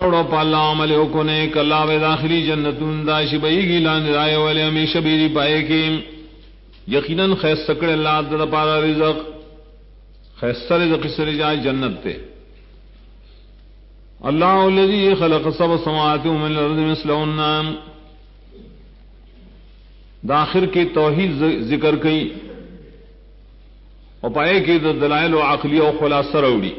اوڑو پالا عمل کو نیک اللہ و داخلی جنتون دا شبئی گیلان رائے والے ہمیشہ بیری پائے کی یقیناً خیس سکڑ اللہ دا پارا رزق خیستہ رزق سر جائے جنت تے اللہ الذی خلق سبع سماوات من الارض مثلهن داخر کی توحید ذکر کی اور پائے کی دلائل و عقلی و خلاصہ روڑی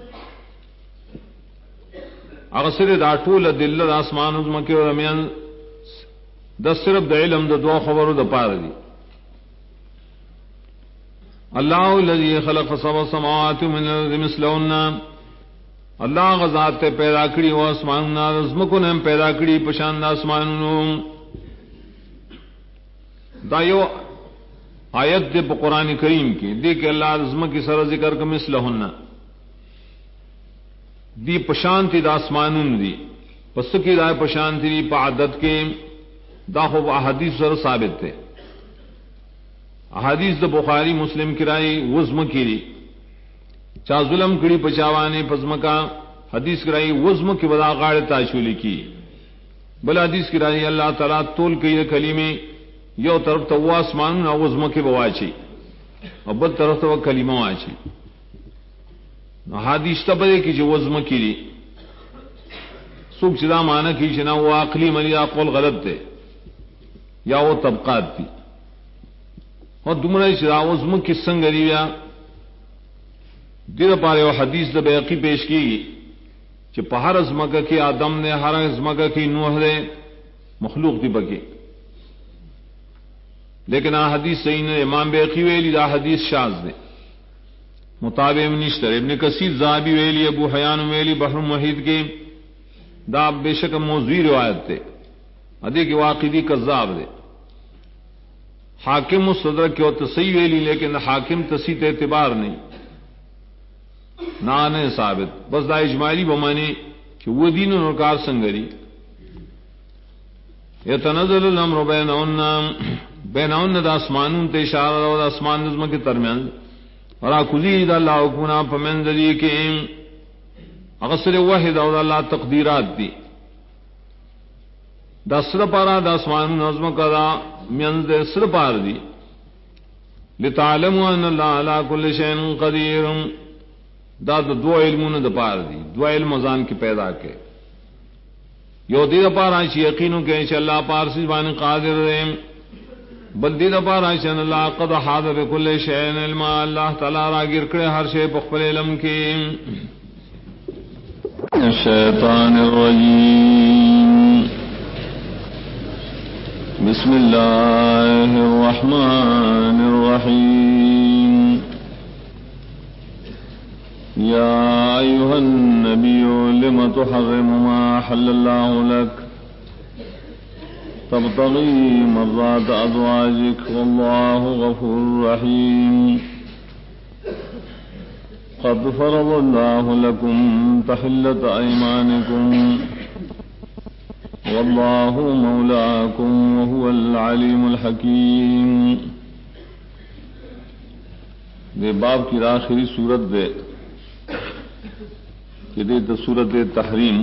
اغسر دا طول دل دا اسمان ازمکی و دمیان دا صرف دا علم دا دو خبر دا پار دی اللہ الذی خلق سبع سماوات من الارض مثلهن اللہ غزات تے پیدا کری و اسمان ازمکو نے پیدا کری پشان دا اسمان دا یو آیت دے پا قرآن کریم کی دی کہ اللہ ازمکی سر ذکر کا مثلهن دی پشانتی دا اسمانون دی پس کی دا پشانتی دی پا عدد کے دا خوب احادیث سر ثابت تے احادیث دا بخاری مسلم کرائی وزم کی دی چا ظلم کری پچاوانے پزمکا حدیث کرائی وزم کی بدا غاڑ تاشولی کی بل حدیث کرائی اللہ تعالیٰ تول کئی کلیمے یو طرف تو وہ اسمان او وزم کی بواچی اور بل طرف تو وہ کلمہ واچی حدیث تبدے کی جو وزم کی دی سوک چدا مانا کی چنا وہ عقلی منی دا قول غلط تے یا وہ طبقات تھی اور دمرہ چدا وزم کی سنگریویا دیر پارے وہ حدیث دا بیقی پیش کی کہ پہر ازمکہ کی آدم نے ہر ازمکہ کی نوح دے مخلوق دی بکی لیکن آ حدیث صحیح نے امام بیقی ویلی دا حدیث شاذ دے مطابع منشتر ابن کثیر ذہبی ویلی ابو حیان ویلی بحر محیط کے دا بے شک موضوعی روایت تے ادے کے واقعی کذاب دے حاکم مستدرک کی تصحیح ویلی لیکن حاکم تصحیح اعتبار نہیں نہ ثابت بس دا اجمالی بمانی کہ وہ دین و نکار سنگری یتنزل الامر بینہن دا اسمانون تے اشارہ دا اسمان نظم کے درمیان اور کلی دا اللہ حکمنا پمن ذریعے کے اغسر واحد اور اللہ تقدیرات دی دا سر پارا دا اسمان نظم کا دا من دے سر پار دی لتعلموا ان اللہ علی کل شیء قدیر دا دو علمون دا پار دی دو علم ازان کی پیدا کے یو دی دا پار آئیچ یقینوں کے انشاء اللہ پارسی بانی قادر رہے بل دی دا پار آئیچ ان اللہ قد حاض بکل شیئن علما اللہ تعالی را گرکڑے ہر شے بخبر علم کی الشیطان الرجیم بسم اللہ الرحمن الرحیم يا أيها النبي لم تحرم ما أحل الله لك تبتغي مرضات أزواجك والله غفور رحيم قد فرض الله لكم تحلة أيمانكم والله مولاكم وهو العليم الحكيم دے باب کی آخری صورت دے کہ دے سورت تحریم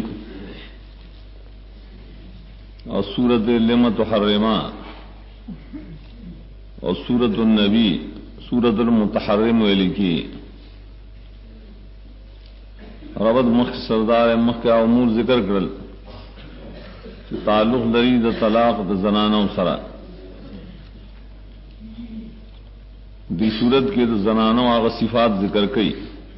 اور سورت لم تحرما اور سورت النبی سورت المتحرم ویلی کی ربط مخ سردار مخ کا امور ذکر کرل کہ تعلق لري د طلاق د زنانو سره دی صورت کے د زنانو هغه صفات ذکر کړي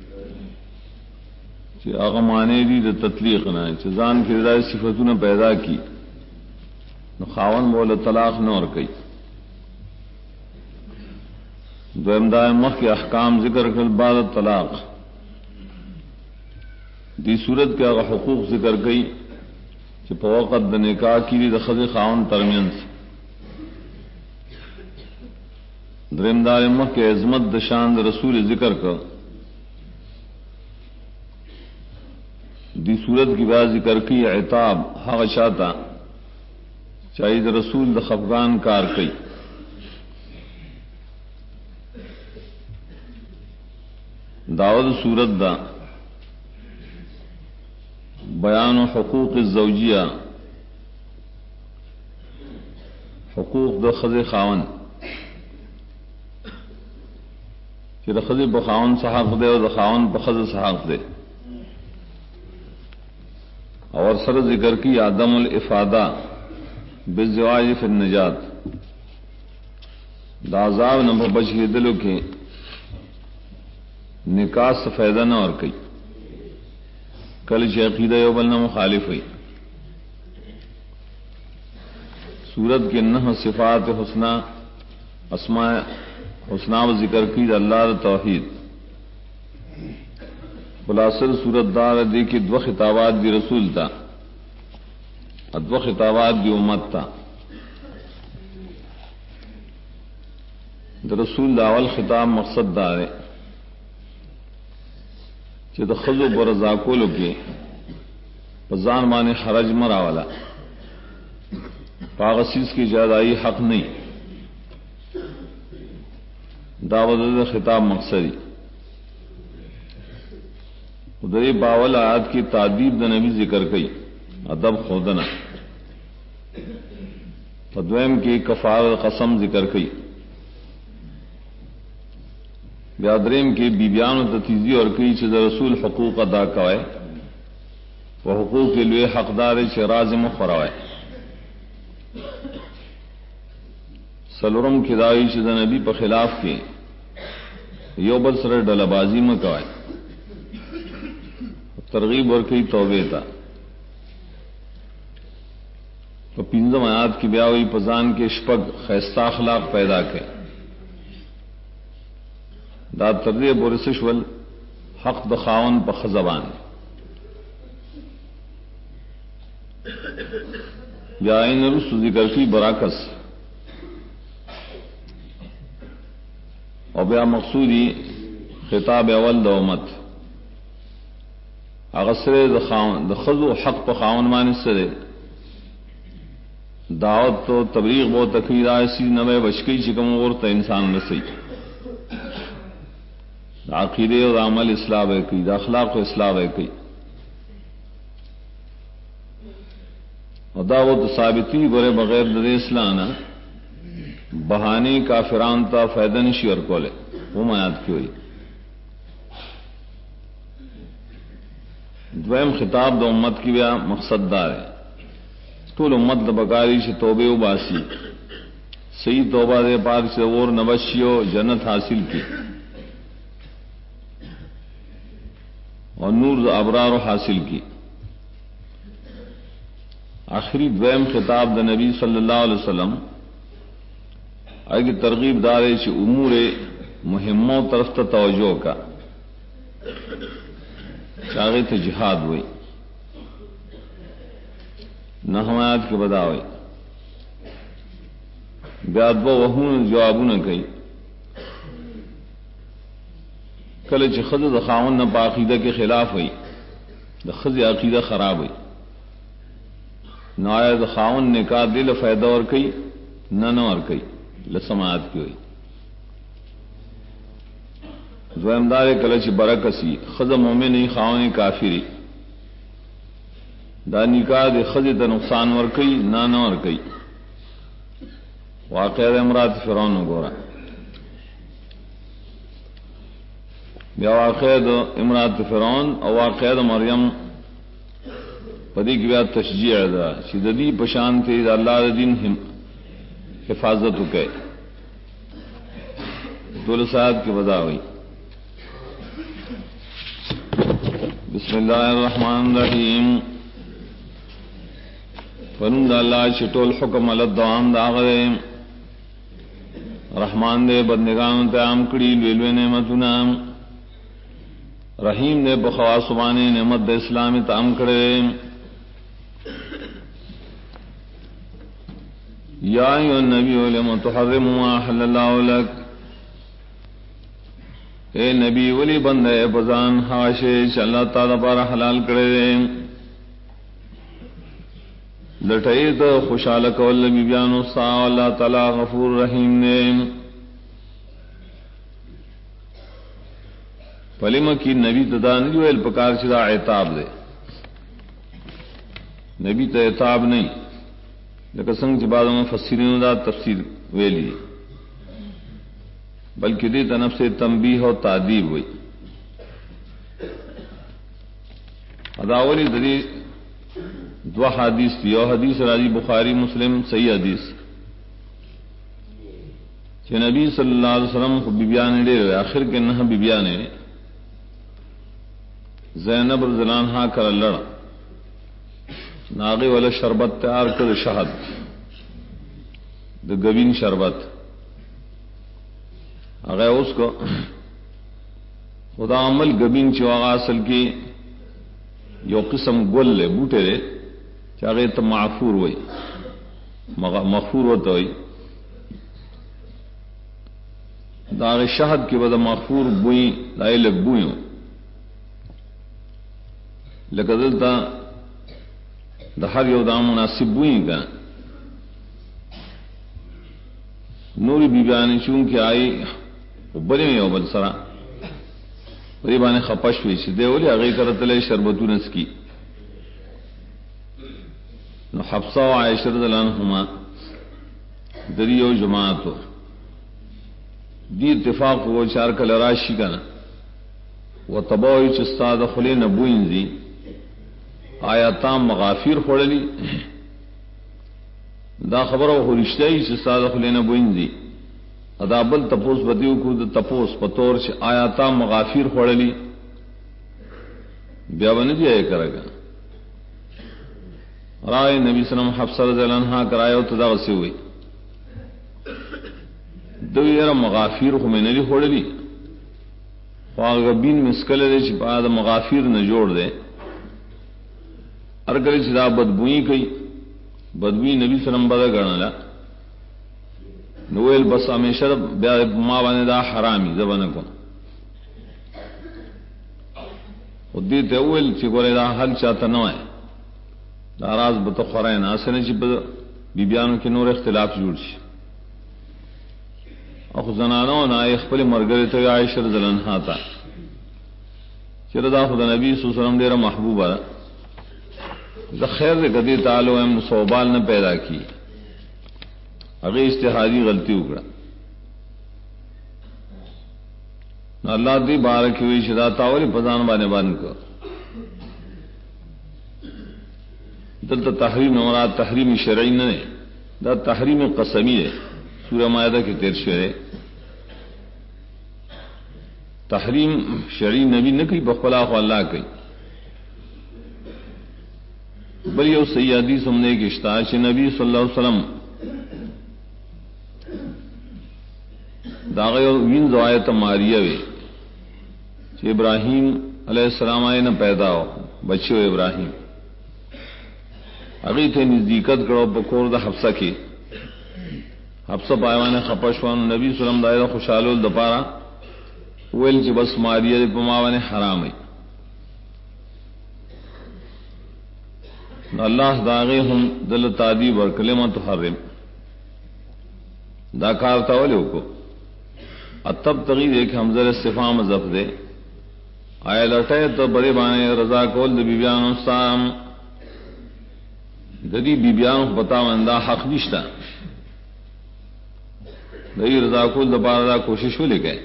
کہ هغه معنی دي د تطلیق نه چې ځان کې دای صفاتونه پیدا کی نو خاون مولا طلاق نه ور کوي دویم دا مخ کے احکام ذکر کړل بعد طلاق دی صورت کے هغه حقوق ذکر کړي چې په وخت د نکاح کې د خځې خاون ترمنځ دریم دا مخ کے عظمت د شان د رسول ذکر کړ دی صورت کی بات ذکر کی عتاب هغه شاته چاہیے د رسول د خفغان کار کوي داود صورت دا بیان حقوق الزوجیہ، حقوق د ښځې خاوند چې د ښځې په خاوند څه حق دی او د خاوند په ښځه څه حق دی، اور سره ذکر کی عدم الافادہ بالزواج فی النجات، دا عذاب نہ بچیدلو کې نکاح سے فائدہ نہ اور کئی کل چې عقیدہ یو بل نه مخالف ہوئی۔ سورت کے 9 صفات حسنہ اسماء حسنہ و ذکر کی اللہ توحید، خلاصہ سورت دار دی کی دو خطابات بھی رسول تھا، دو خطابات بھی امت تھا۔ دا رسول داول خطاب مقصد دار ہے کہ دا خضو برزاکولو کے پزان مانے حرج مرا والا پاغسیز کی جادائی حق نہیں، دعوت خطاب مقصدی ادھری باول آیات کی تعدیب دا نبی ذکر کئی، ادب خودنا فدویم کی کفار قسم ذکر کئی، بیادریم کی بیبیان و تتیزی اور کئی چیز رسول حقوق ادا کوئے وہ حقوق کے لیے حقدار رازم خوروائے، سلورم کدائی چیز نبی پر خلاف کی یو بل سر ڈل بازی میں کوائے، ترغیب اور کئی توبے تا تو پنجم آیات کی بیاوی پزان کے شپگ خیستہ اخلاق پیدا کے دا ترغیب اور سشول حق دخاون پخ زبان یا این رس ذکر کی براکس اور بیا مقصودی خطاب اول د امت اغسر د خضو حق په خاون باندې سره دعوت تو تبلیغ و تقریر ایسی نوے بچکی چکم ورته انسان نسی عقیدے اور عمل اصلاح ہے کی اخلاق و اصلاح ہے کی اور دعوت ثابتی گورے بغیر در اسلام بہانی کافران تا فائدہ نشی اور کولے وہ میات کی ہوئی۔ دویم خطاب دا امت کی بیا مقصد دار ہے طول امت دا بکاری سے توبے و باسی صحیح توبہ دے پار سے اور نوشیو جنت حاصل کی اور نور دا ابرار حاصل کی۔ آخری دویم خطاب دا نبی صلی اللہ علیہ وسلم آگے ترغیب دارے چی امور مہموں طرف تا توجہ کا چاغی تا جہاد ہوئی نہ حمایات کے بدا ہوئی بیاد با وحون جوابو نہ کئی کل چی خض دا خاون نہ پا عقیدہ کے خلاف ہوئی دا خض عقیدہ خراب ہوئی نہ آیا دا خاون نکاح دل فائدہ اور کئی نہ اور کئی لسماعت کی ہوئی دوامدار کلچ برکسی خز مومن نہیں خاون کافری دا نکاح دے خز دا نقصان ور کئی نہ اور کئی واقعہ امرات فرعون گورا بیا واقعہ امرات فرعون او واقعہ مریم پدی کی بیا تشجیع دا شددی پشان تھی اللہ دین حفاظت کے دول سعد کی وضع ہوئی۔ بسم اللہ الرحمن الرحیم فنند اللہ چٹول حکم الدوام داغرے رحمان دے بدنگان تیام کڑی لویلوے نعمتنا رحیم دے بخوا سبانے نعمت دے اسلامی تام کرے یا ایھا النبی لم تحرم ما احل اللہ لک، اے نبی ولی بندے بزان حاشے اللہ تعالی پر حلال کرے لٹائی تو خوشحال کول بیانو سا اللہ تعالی غفور رحیم نے پلیم کی نبی تدا نہیں پکار چدا عتاب دے نبی ته عتاب نه لکه څنګه چې بعض مفسرین دا تفسیر ویلي بلکې دې ته نفس تنبیه او تعذیب وي اداولی د دې دو حدیث یو حدیث راځي بخاری مسلم صحیح حدیث چې نبی صلی الله علیه وسلم کو بیبیان ډېر اخر کې نه بیبیان زینب رضی اللہ عنہا کر لڑ ناغی والا شربت تیار کر شہد دا گوین شربت اگر اس کو خدا عمل گبین چواغا اصل کی یو قسم گل لے بوٹے لے چاہے تو معفور ہوئی مغفور ہوتا ہوئی داغ شہد کی وجہ مغفور بوئی لائے لگ بوئیں لکدلتا د هر یو د مناسب بوئیں کا نوری بیبیانی چون کی آئی بڑے یو بل سرا بڑی بانے خپش ہوئی چھ دے ولی اگئی کرتلے شربتون اس کی نو حفصہ و عائشہ رضی اللہ عنہما دریو جماعتو دی اتفاق وہ چار کل راشی کنا و تباوی چستا دخلی نبوئیں زی آیا تام مغافیر خوڑلی دا خبر و رشتہی چستا دخلی نبوئیں زی ادا بل تپوس بدیو کو دا تپوس پتور چھ آیا تام مغافیر خوڑلی بیابنی دی آئے کرگا رائے نبی صلی اللہ علیہ وسلم حفصہ رضی اللہ عنہ کرائے و تدا غسی ہوئی دو یرا مغافیر خو میں نلی خوڑلی خواغبین مسکل دے چھ پا دا مغافیر نجوڑ دے ارکلی چھ دا بدبوئی کئی بدبوئی نبی صلی اللہ علیہ وسلم بدا گرنالا نویل بس ہمیشہ ما بانے دا حرامی زبانکو خود دیتے اویل چھ گولے دا حل چاہتا نوائے دا راز بتا خورائن آسنے چھ بیبیانوں کی نور اختلاف جوڑ چھ اخو زنانو نا اخپل مرگره ته عائشہ رضی اللہ عنہا تا چرا دا خدا نبی صلی اللہ علیہ وسلم ډیره محبوبه دا خیر دې کدی تعالی هم صوبال نه پیدا کی هغه اجتهادی غلطی وکړه نو الله دې بارک وی شدا تاول پزان باندې باندې کو دلته تحریم مراد تحریم شرعی نه دا تحریم قسمی ہے سورہ مائدہ کے تیر شعرے تحریم شرعی نبی نہ کئی بخلاف اللہ کئی بل یو صحیح حدیث ہم نے ایک اشتاش نبی صلی اللہ علیہ وسلم داغ وین زوایت ماریہ وے کہ ابراہیم علیہ السلام آئے نہ پیدا ہو بچے ہو ابراہیم اگئی تھے نزدیکت کرو بکور دا حفصہ کی حفصہ پایوانے خپشوان نبی صلی اللہ علیہ وسلم دائرہ خوشحالو دپارا ویل چی بس ماریہ دی پماوانے حرام ہے اللہ داغے ہم دل تعدیب اور کلمہ تحرم دا کارتا ولیو کو اتب تغیر ایک حمزر استفام زف دے آئے لٹے تو بڑے بانے رضا کول دی بیبیانو سام ددی بیبیانو بتاون دا حق نشتا دئی رضا کول دپارا دا کوشش ولے گئے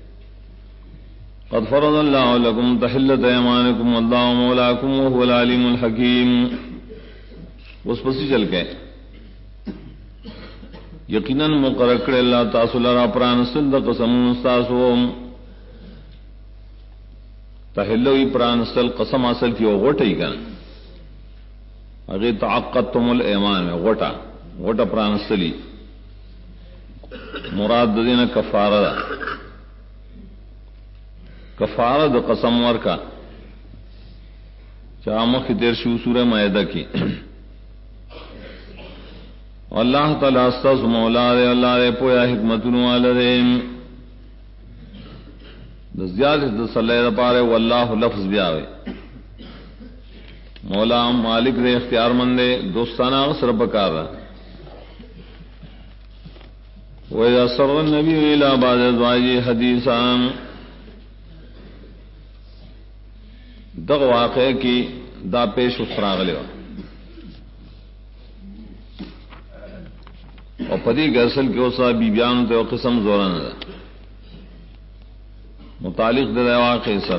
قد فرض اللہ لکم تحلت ایمانکم واللہ مولاکم وهو العلیم الحکیم اس پسی چل گئے یقیناً مقرر کرے اللہ تاسو لرا پرانستل دا قسم استاسو تحلوی پرانستل قسم اصل کی غوٹی کن اگر تعقدتم الایمان میں غوٹا پرانستلی مراد دینا کفارہ دا کفارہ دا قسم ورکا چامخ دیر شو سورہ مائدہ کی اللہ تعالی استاذ مولا دے اللہ دے پویا حکمت والا دے زیادہ صلی اللہ پارے واللہ لفظ بیاوے مولا مالک دے اختیار مند دے دوستانہ غصر بکار رہا وَإِذَا سَرَّ النَّبِيُّ إِلَى بَعْضِ أَزْوَاجِهِ حَدِيثًا دغ واقعے کی دا پیش افراغ لیوا اور پدی کے اصل کے اوسا بیبیان تے قسم زورن دا متعلق دے واقع سرا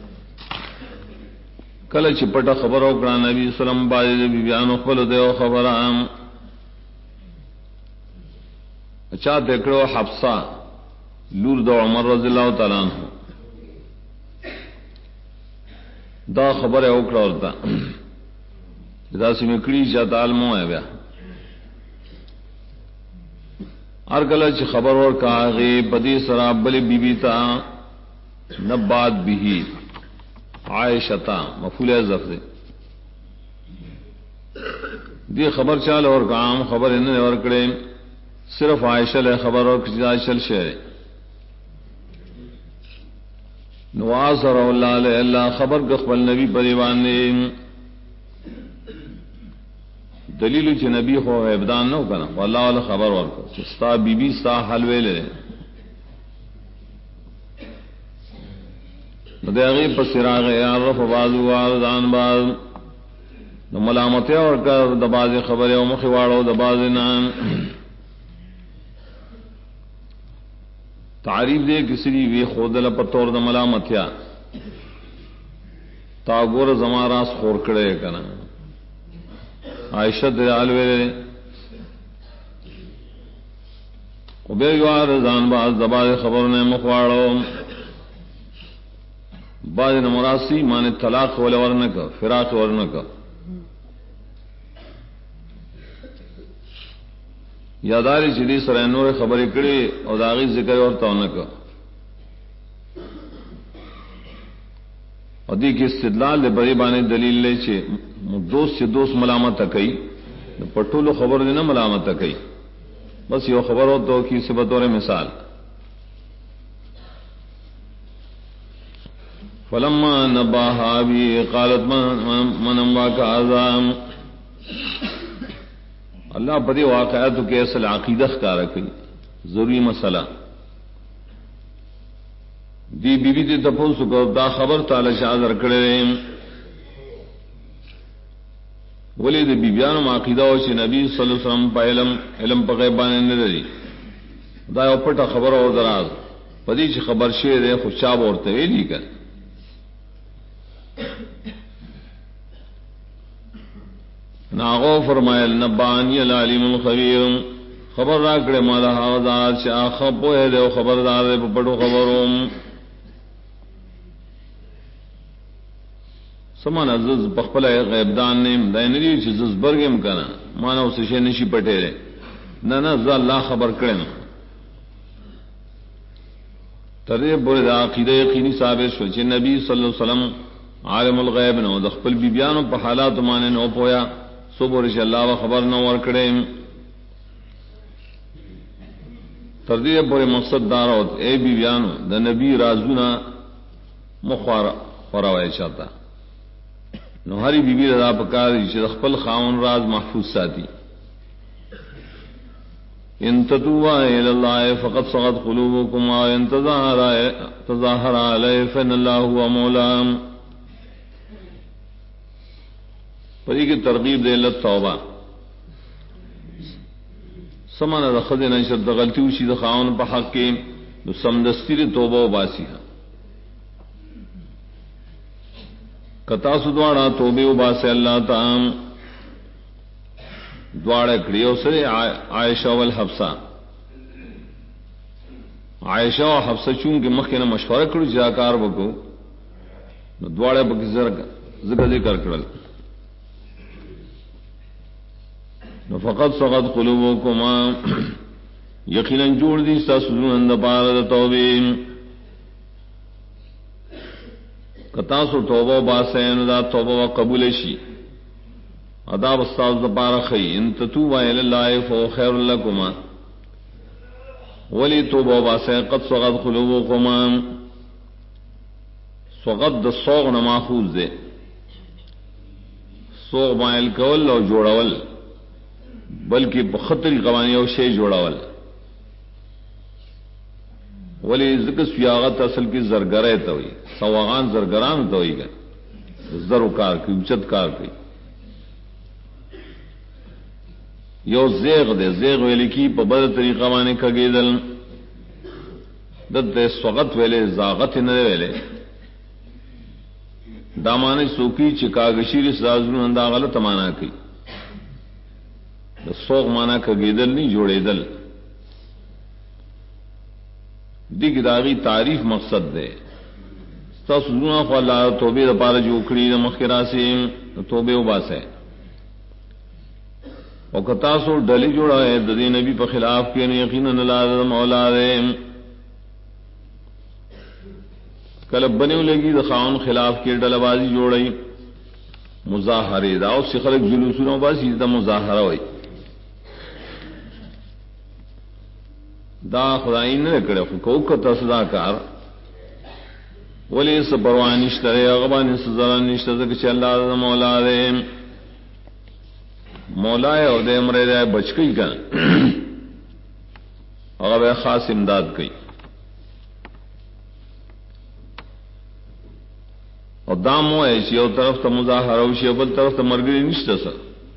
کل چپٹا خبر اوکڑا نبی سلم باجے بیبیان خپل دے خبر عام اچھا دیکھو حفصہ لور دو عمر رضی اللہ تعالیٰ عنہ دا خبر اوکڑا ہوتا دا سی مکڑی چاہتا علموں ہے بیا ارگلچ خبر اور کاغی بدی سراب بلی بی بی تا نبات بھی عائشتا مفعول ظرف دے دی خبر چال اور کام خبر انہیں اور کڑے صرف عائشہ لے خبر اور کسی عائشہ شہر نواز اور اللہ علیہ اللہ خبر گخبل نبی پریوان نے دلیل چ نبی ہو ابدان نہ کنا والله والا خبر ورکو ستا بی بی ستا حلوے لے مدعی پسراغ عرف بعض وارضان بعض نو ملامت اور کر دباز خبر او مخواڑو دباز نام تعریف دے کسی وی خودل پتور د ملامتیا تا گور زماراس خور کڑے کنا عائشہ دلال ویلے وبیوار زان باز دباز خبر نے مخواڑو باز نمراسی مان طلاق ول ورنک فراق ورنک یاداری جدی سره نور خبرې کړي او داغي ذکر ورته ونک او دې کې استدلال د بری باندې دلیل لې چې دوست سے دوست ملامت کوي پټولو خبر دې نه ملامت کوي بس یو خبر ہو تو کی سے بطور مثال فلما نباها بي قالت من امواك اعظم اللہ بدی واقعات کے اصل عقیدہ کا رکھی ضروری مسئلہ دی بی بی تے تپوس کو دا خبر تعالی شاذ رکھڑے ولی دی بیان عقیدہ او چې نبی صلی اللہ علیہ وسلم په علم په غیبان نه لري دا یو پټه خبر او دراز پدې چې خبر شوی دی خو چا ورته ویلي کړ ناغو فرمایل نبانی العلیم الخبیر خبر را کړه مالا حاضر چې اخ په دې خبردار په پټو خبروم سمان عزز بخپل غیب دان نیم دای ندی چې زز برګم کنه مانو څه شي نشي پټه نه نه ز الله خبر کړم ترې بوله د عقیده یقیني ثابت شو چې نبی صلی الله علیه وسلم عالم الغیب نو د خپل بیبیانو په حالات باندې نو پویا صبر چې الله خبر نو ور کړم تر دې پورې مقصد دار او اے بیبیانو د نبی رازونه مخوار فراوي چاته نو هری بی بی رضا پکار چې خپل خاون راز محفوظ ساتي ان تتوبا الى الله فقد صغت قلوبكم وان تظاهر عليه فان الله هو مولاكم پری کی ترغیب دے لت توبہ سمانه د خدای شد غلطی وشي د خاون په حق کې نو سمدستری توبه وباسي کتا سدواڑا توبه وباسه الله تعالی دواړه کړیو سره عائشہ او حفصہ عائشہ او حفصہ چون کې مخکنه مشوره کړو چې کار وکړو نو دواړه به ذکر کړل نو فقط صغت قلوبكما یقینا جوړ دي تاسو نن پاره د توبې کتا سو توبه باسه نو دا توبه قبول شي ادا استاد د پاره خي ان تتوبا الى الله فهو خير لكما ولی توبه باسه قد صغت قلوبكما صغت د صوغ نه ماخوذ ده صوغ مایل کول او جوړول بلکہ بخطری قوانی او شی جوڑاول ولی ذکر سیاغت اصل کی زرگرے تو ہوئی سواغان زرگران تو ہوئی گئے زر کار کی اچت کار کی یو زیغ دے زیغ ویلی کی پا بد طریقہ مانے کگیدل دد دے سوغت ویلے زاغت نرے ویلے دامانے سوکی چکاگشیر سازون اندہ غلط مانا کی دا سوغ مانا کگیدل نہیں جوڑے دل دیکھ داغی تعریف مقصد دے سازون خوا اللہ توبے دا پارا جو اکڑی دا مخیرہ سے توبے و باس ہے اور کتاسو ڈلی جوڑا ہے ددی نبی پر خلاف کے یقیناً اللہ مولا دے کلب بنے لگی دخاون خلاف کے ڈل بازی جوڑی مظاہرے دا اس سے خلق جلوسوں باسی دا مظاہرہ ہوئی دا خدائی نے کرے کو کتا صدا کار ولی اس پروانشت رے اغبان اس ذرانشت کہ اللہ دا مولا دے مولا ہے اور دے مرے دے بچ گئی کا اور خاص امداد کی اور دام ہو ایسی اور طرف تا مظاہرہ ہوشی اور بل طرف تا مرگری نشتا سا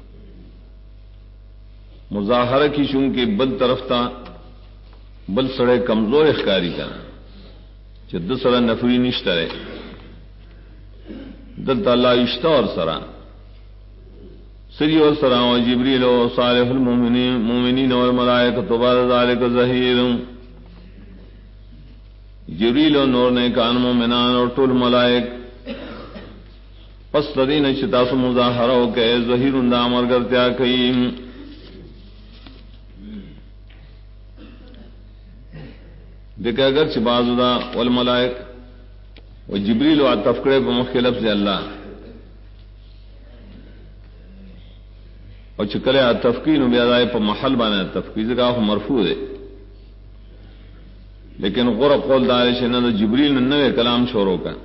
مظاہرہ کی چونکہ بل طرف تا بل سڑے کمزور اخکاری کا جد سڑا نفری نشتا رہے دلتا اللہ اشتا اور سرا سری اور سرا و جبریل و صالح المومنین والملائکۃ بعد ذلک ظہیر جبریل و نور نے کان مومنان اور طول ملائک پس تدین چتاس مظاہرہ ہو کہ ظہیر اندامر کرتیا کئیم دیکھے اگر چھ بازو دا والملائک و جبریل و تفکرے پا مخلف سے اللہ اور چکلے تفکیر و بیادائے پا محل بانے تفکیر سے کہا مرفوع ہے لیکن غور قول دارش ہے نا جبریل نوے کلام شوروں کا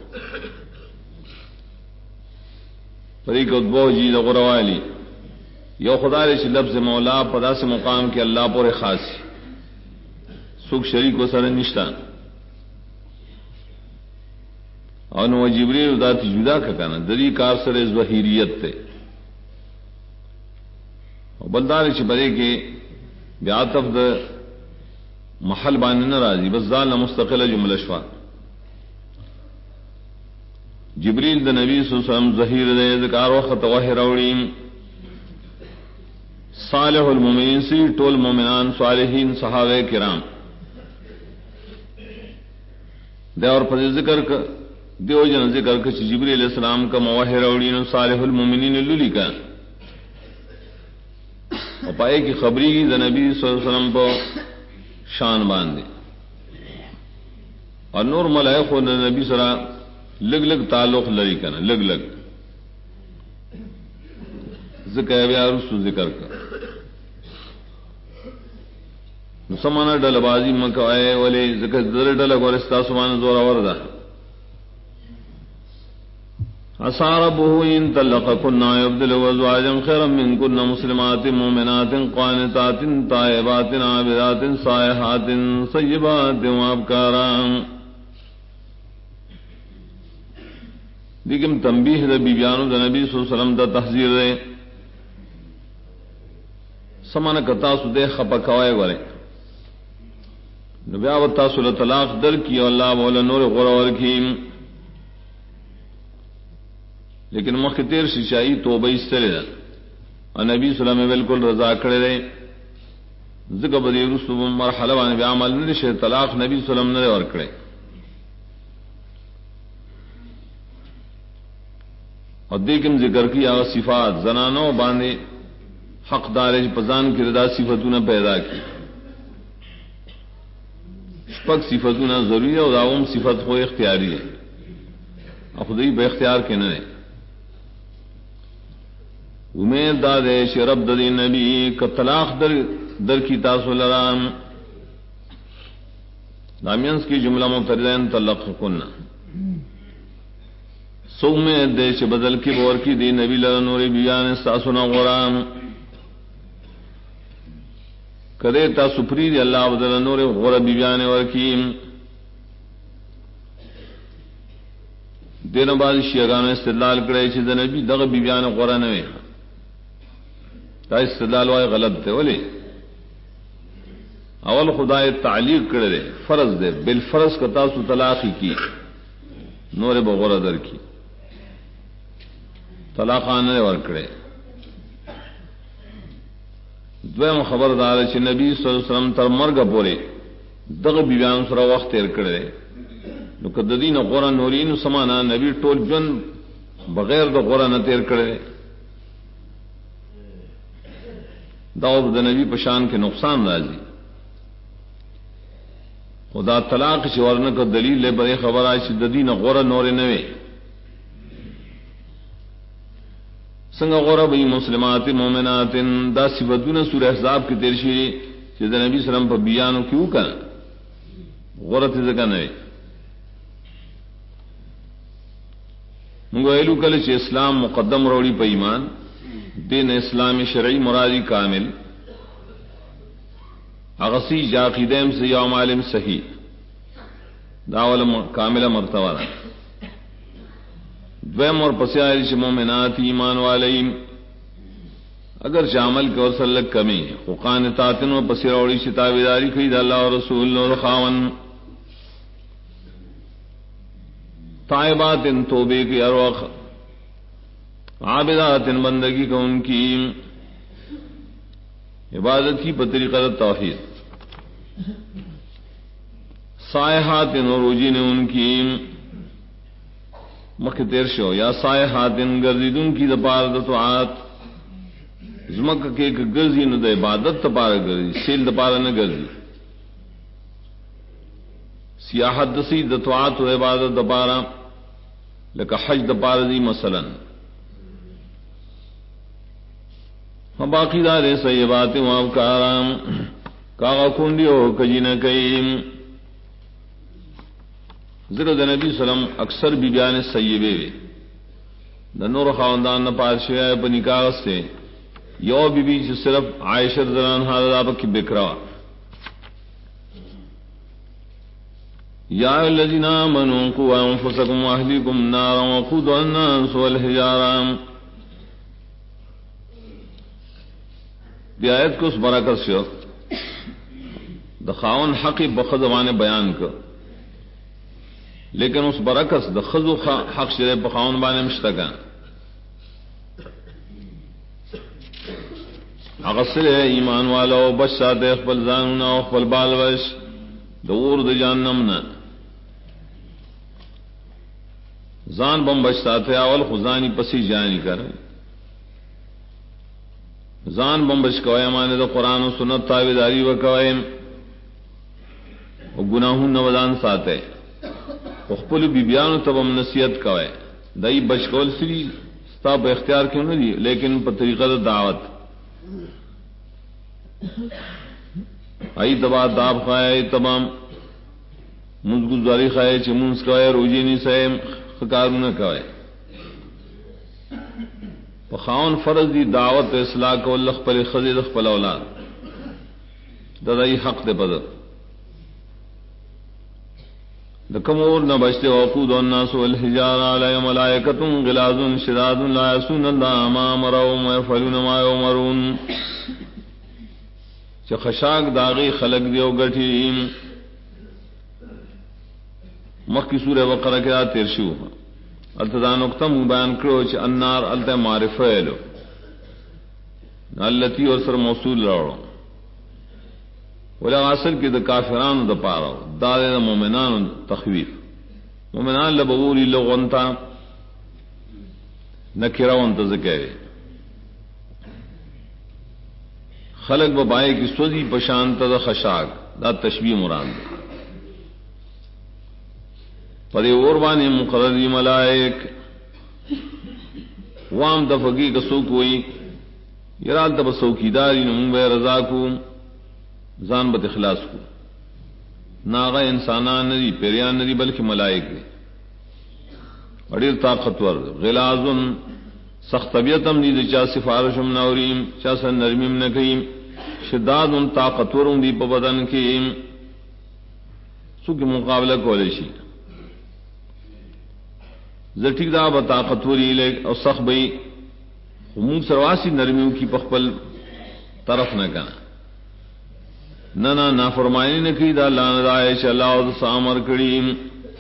فریق ادبو جید غروالی یو خدا رش لفظ مولا پدا سے مقام کے اللہ پور خاص سکھ شریک و سر نشتا اور نو جبریل ذات جدا کا کہنا دری کار سر ظہیریت تے بلدار برے کے بیاتف د محل بان ناراضی بس ذال مستقل جملہ شوا جبریل د نبی صلی اللہ علیہ وسلم ظہیر دے ذکار وقت وحی روڑیم صالح المومنین سی ٹول مومنان صالحین صحابہ کرام دے اور پس ذکر کا دیو جن ذکر کا جبریل علیہ السلام کا موحی روڑین صالح المومنین للی کا اور پائے کی خبری کی نبی صلی اللہ علیہ وسلم کو شان باندھے اور نور ملائک و نبی صلی اللہ لگ لگ تعلق لڑی کرنا لگ لگ ذکر رسو ذکر کر سمانا ڈل بازی مکوائے والے ذکر در ڈل گورستا سمان زورا وردا اصاربه ان طلقكن يبدل ازواجا خيرا منكن مسلمات مؤمنات قانتات تائبات عابدات صائحات طیبات وابکارا دیکھم تنبیہ دا بیبیانو دا نبی صلی اللہ علیہ وسلم دا تحذیر دے سمانا کتاسو دے خپکوائے گورے نبیاوت تاسو لطلاق در کی اللہ مولا نور غرور کی لیکن مختیر ششائی توبہ استرے دا اور نبی صلی اللہ علیہ وسلم بالکل رضا کرے دے ذکر بدی رسو مرحلہ بانے بیعمل نرشے طلاق نبی صلی اللہ علیہ وسلم نرے اور کرے اور دیکھم ذکر کی آغا صفات زنانوں باندے حق دارج پزان کی ردا صفتوں نے پیدا کی شپک صفتوں نے ضروری ہے اور داوم صفت کو اختیاری ہے خودی بے اختیار کے نئے امید دادے شرب ددی نبی کا طلاق در کی تاسو لرام دامینس کی جملہ مبتدئن طلق کننا سو میں دیش بدل کی بور کی دی نبی لرا نوری بیان استاسونا غرام کرے تاسو پرید اللہ بدل نوری غر بیان ورکیم دین بعد شیعگان استدلال کرے چھ نبی دغ بیان غرانوے دا استدلال وای غلط تے ولی اول خدای تعلیق کرے فرض دے بالفرض کتا سو طلاق کی نور بغور در کی طلاق آنے ور کرے دویم خبردار چې نبی صلی الله علیه وسلم تر مرګ پورې دغه بیان سره وخت تیر کړی نو کله دین قرآن نورین سمانا نبی ټول جن بغیر د قرآن تیر کړی دا د نبی په شان کې نقصان راځي خدا طلاق چې ورنه کو دلیل له بره خبره چې د دین قرآن نور نه وي څنګه غره به مسلمات مؤمنات دا صفاتونه سورہ احزاب کې تیر شي چې د نبی سلام په بیانو کې وکړه غره ته ځکه نه موږ ویلو کله چې اسلام مقدم وروړي په ایمان دین اسلامي شرعي مرادي کامل اغسی عقیدم سے یوم عالم صحیح داول کامل مرتبہ ده دویم اور پسیاری چھ مومنات ایمان والیم اگر شامل کے اور سلک کمی قانتاتن و پسیروڑی چھ تابداری خید اللہ و رسول و خاون طائبات توبے کی اروخ عابدات بندگی کو ان کی عبادت کی بطریقہ توحید سائحات نوروجی نے ان کی مکھ تیر شو یا سائحات گردیدن کی دپار دطاعت زمک کے گرزی نو د عبادت دپار گرزی سیل دپار نہ گرزی سیاحت دسی دطاعت و عبادت دپارا لکا حج دپار دی مثلا باقی دارے سیبات و افکارام کاغا کنڈیو کجی نہ کئیم ذکر د نبی سلام اکثر بی بیان سیبے وے د نور خاندان نہ پار شوی په نکاح سے یو بی بی چې صرف عائشہ رضی اللہ عنہا دا کی بکرا یا الذین آمنوا قوا انفسکم واهلیکم نارا وقودها الناس والحجارہ دی آیت کو اس برکت سے د خاون حق بخزوان بیان کر لیکن اس برکس د خزو حق شرع بخاون بانے مشتگا اغسل ہے ایمان والا و بشات اخبل زانونا و اخبل بالوش دور د جانمنا زان بم بشات ہے اول خزانی پسی جانی کر زان بم بش کوئے مانے دا قرآن و سنت تابداری و کوئے و گناہون نوزان ساتے خپل بیبیانو تبم نصیحت کوي دای بچکول سری ستا په اختیار کې نه دي لیکن په طریقه د دعوت ای دبا داب خای تمام مزګزاری خای چې مونږ کوي روزي نه سیم خکارونه کوي په خاون فرض دی دعوت اصلاح کول خپل خزید خپل اولاد دای حق ده بدر لکمور نہ بچتے وقود الناس والحجارہ علیہم ملائکۃ غلاظ شداد لا یعصون اللہ ما امرهم ويفعلون ما یؤمرون چې خشاک داغي خلق دیو غټی مخکی سورہ بقرہ کې تیر شو التدا نقطہ بیان کړو چې النار الته معرفه له التي اور سر موصول راوړو ولا اصل کې د کافرانو د پاره دا د مؤمنانو تخویف مؤمنان لبولی لغونتا نکراون تذکر خلق ببائے کی سوزی پشانت د خشاک دا تشبیہ مراد پر اوروان مقرری ملائک وام دفقی کسو کوئی یرال تب سوکیداری نمون بے رضا کو زان بد اخلاص کو ناغا انسانان ندی پیریان ندی بلکہ ملائک دی اڑیر طاقتور غلاظن سخت طبیعتم دی چا سفارشم نوریم چا سن نرمیم نکیم شداد ان طاقتورم دی پا بدن کی سو کی مقابلہ کولے شی زٹک دا با طاقتوری لے اور سخت بئی خمود سرواسی نرمیوں کی پخپل طرف نہ کنا نہ نافرمانی نہ کی دا اللہ نہ دائے چلا او سامر کریم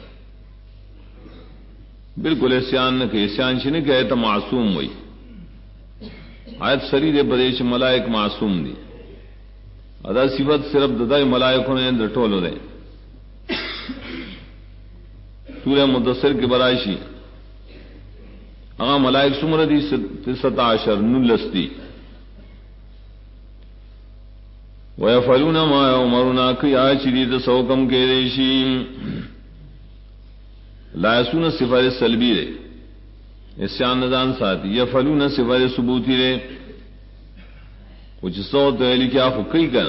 بالکل اسیان نہ کہ اسیان شنے کہ تو معصوم ہوئی آیت سری دے بدیش ملائک معصوم دی ادا صفت صرف ددائی ملائکوں نے اندر ٹولو دے سورہ مدثر کی برائشی اگا ملائک سمر دی 17 نلستی وَيَفْعَلُونَ مَا يَؤْمَرُونَ کہ آچری سوکم کے ریشی لا یسون صفر سلبی رے اسیان ندان ساتھی یفعلون صفر ثبوتی رے کچھ صوت ہے کیا خکی کا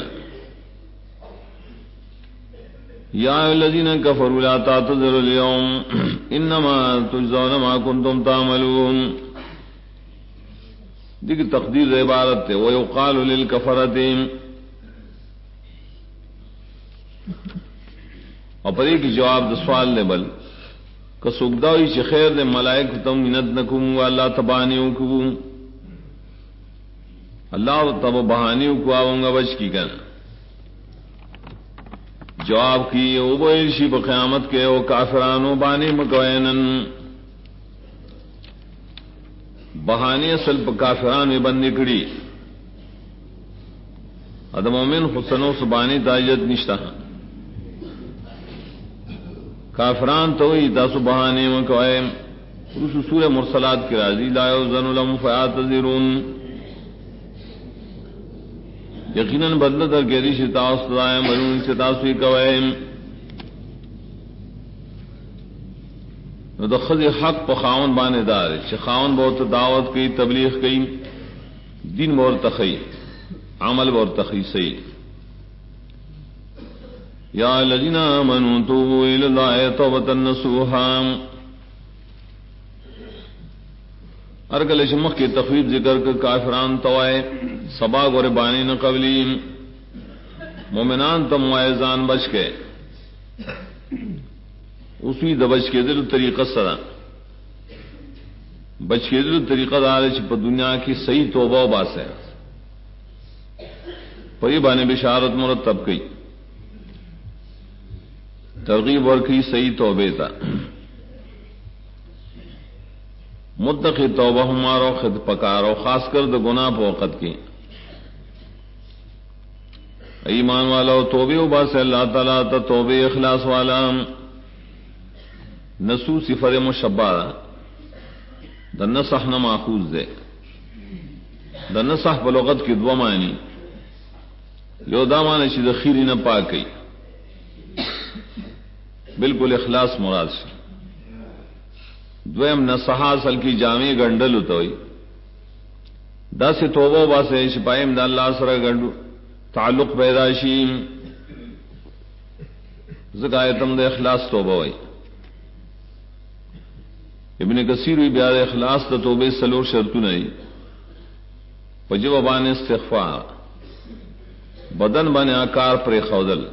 یا الذین کفروا لا تعتذروا اليوم انما تجزون ما کنتم تعملون دیکھ تقدیر عبارت ہے ویقال للکفرۃ اور پر ایک جواب دا سوال دے بل کسوگداوی چی خیر دے ملائک تم منت نکوم و اللہ تبانیوں کو اللہ تب بہانیوں کو آؤں گا بچ کی کر جواب کی او بوئلشی بقیامت کے او کافرانو بانی مکوینن بہانی اصل پا کافران بندی کڑی ادم مومن حسنو سبانی تاجت نشتا کافران تو ہی تاسو بہانے مکوئے رسو سورہ مرسلات کی راضی لا یؤذن لهم فیعتذرون یقیناً بدل در گیری شتاس دائیں مرون شتاسوی کوئے نو دخل حق پا خاون بانے دار چھ خاون بہت دعوت کی تبلیغ کی دین بہت تخی عمل بہت تخی صحیح یا الذین آمنوا توبوا الی اللہ توبۃ نصوحا ارگل شمخ کی تخویب ذکر کر کافران توائے سبا غربانی نہ قبلی مومنان تم وائزان بچ کے اسی دبچ کے دل طریقہ سرا بچ کے دل طریقہ دار پر دنیا کی صحیح توبہ و باس ہے پری بانے بشارت مرتب کی ترغیب اور کی صحیح توبے تا متقی توبہ ہمارو خد پکارو خاص کر دو گناہ پہ وقت کی ایمان والا توبے ابا سے اللہ تعالیٰ تا توبے اخلاص والا نسو صفر مشبہ دا نصح نہ ماخوذ دے دا نصح بلغت کی دو معنی یو دا معنی چی دا خیری نہ پاکی بالکل اخلاص مراد سے دویم نصحہ اصل کی جامع گنڈل ہوئی دا سے توبہ با سے شپائم دا اللہ سر گنڈو تعلق پیداشیم زکایتم دا اخلاص توبہ ہوئی ابن کثیر ہوئی بیاد اخلاص دا توبہ سلور شرطو نہیں وجب بان استغفار بدن بان آکار پر خودل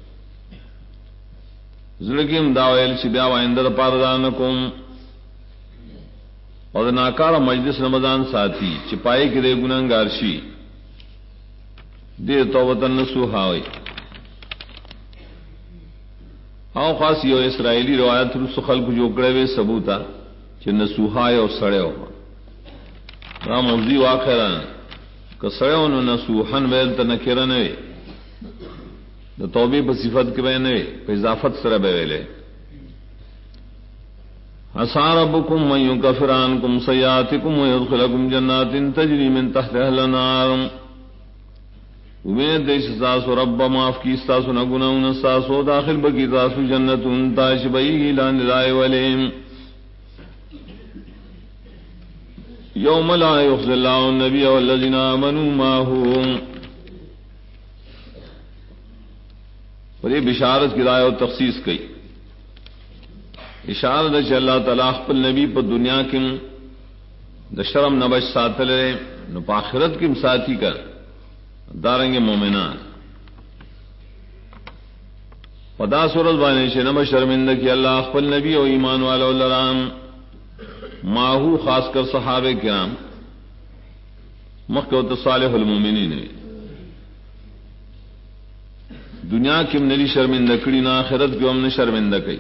زڑکیم داویل چی بیا وائندر پاردانکم اور ناکار مجلس رمضان ساتھی چپائی کے دے گناہگار شی دے توبۃ نصوحا ہوئی ہاں خاص یہ اسرائیلی روایت رس خلق جو کڑے ہوئے ثبوتا کہ نصوحا اور سڑے ہو رام موضوع واخران کہ سڑے ہو نصوحن ویل تا نکرن وی دا توبی پا صفت کے بین وی پا اضافت سر بیویلے عسى ربكم من يكفر عنكم سيئاتكم ويدخلكم جنات تجري من تحتها الانهار امید دیش ساسو رب معاف کی ساسو نہ گناہوں ساسو داخل بکی ساسو جنت تاش بئی لان رائے ولیم یوم لا یخزی اللہ النبی والذین آمنوا معه اور یہ بشارت کی رائے اور تخصیص کی اشارت ہے کہ اللہ تعالیٰ خپل نبی پر دنیا کی دا شرم نبش ساتل رہے نو پا آخرت کی ساتھی کا دارنگ مومنان پدا سورت بانے سے نبش شرمندہ کی اللہ خپل نبی و ایمان والا لرام ماہو خاص کر صحابہ کرام مخکوت صالح المومنین دنیا کی منلی شرمندہ کړي نه آخرت کې هم نه شرمندہ کوي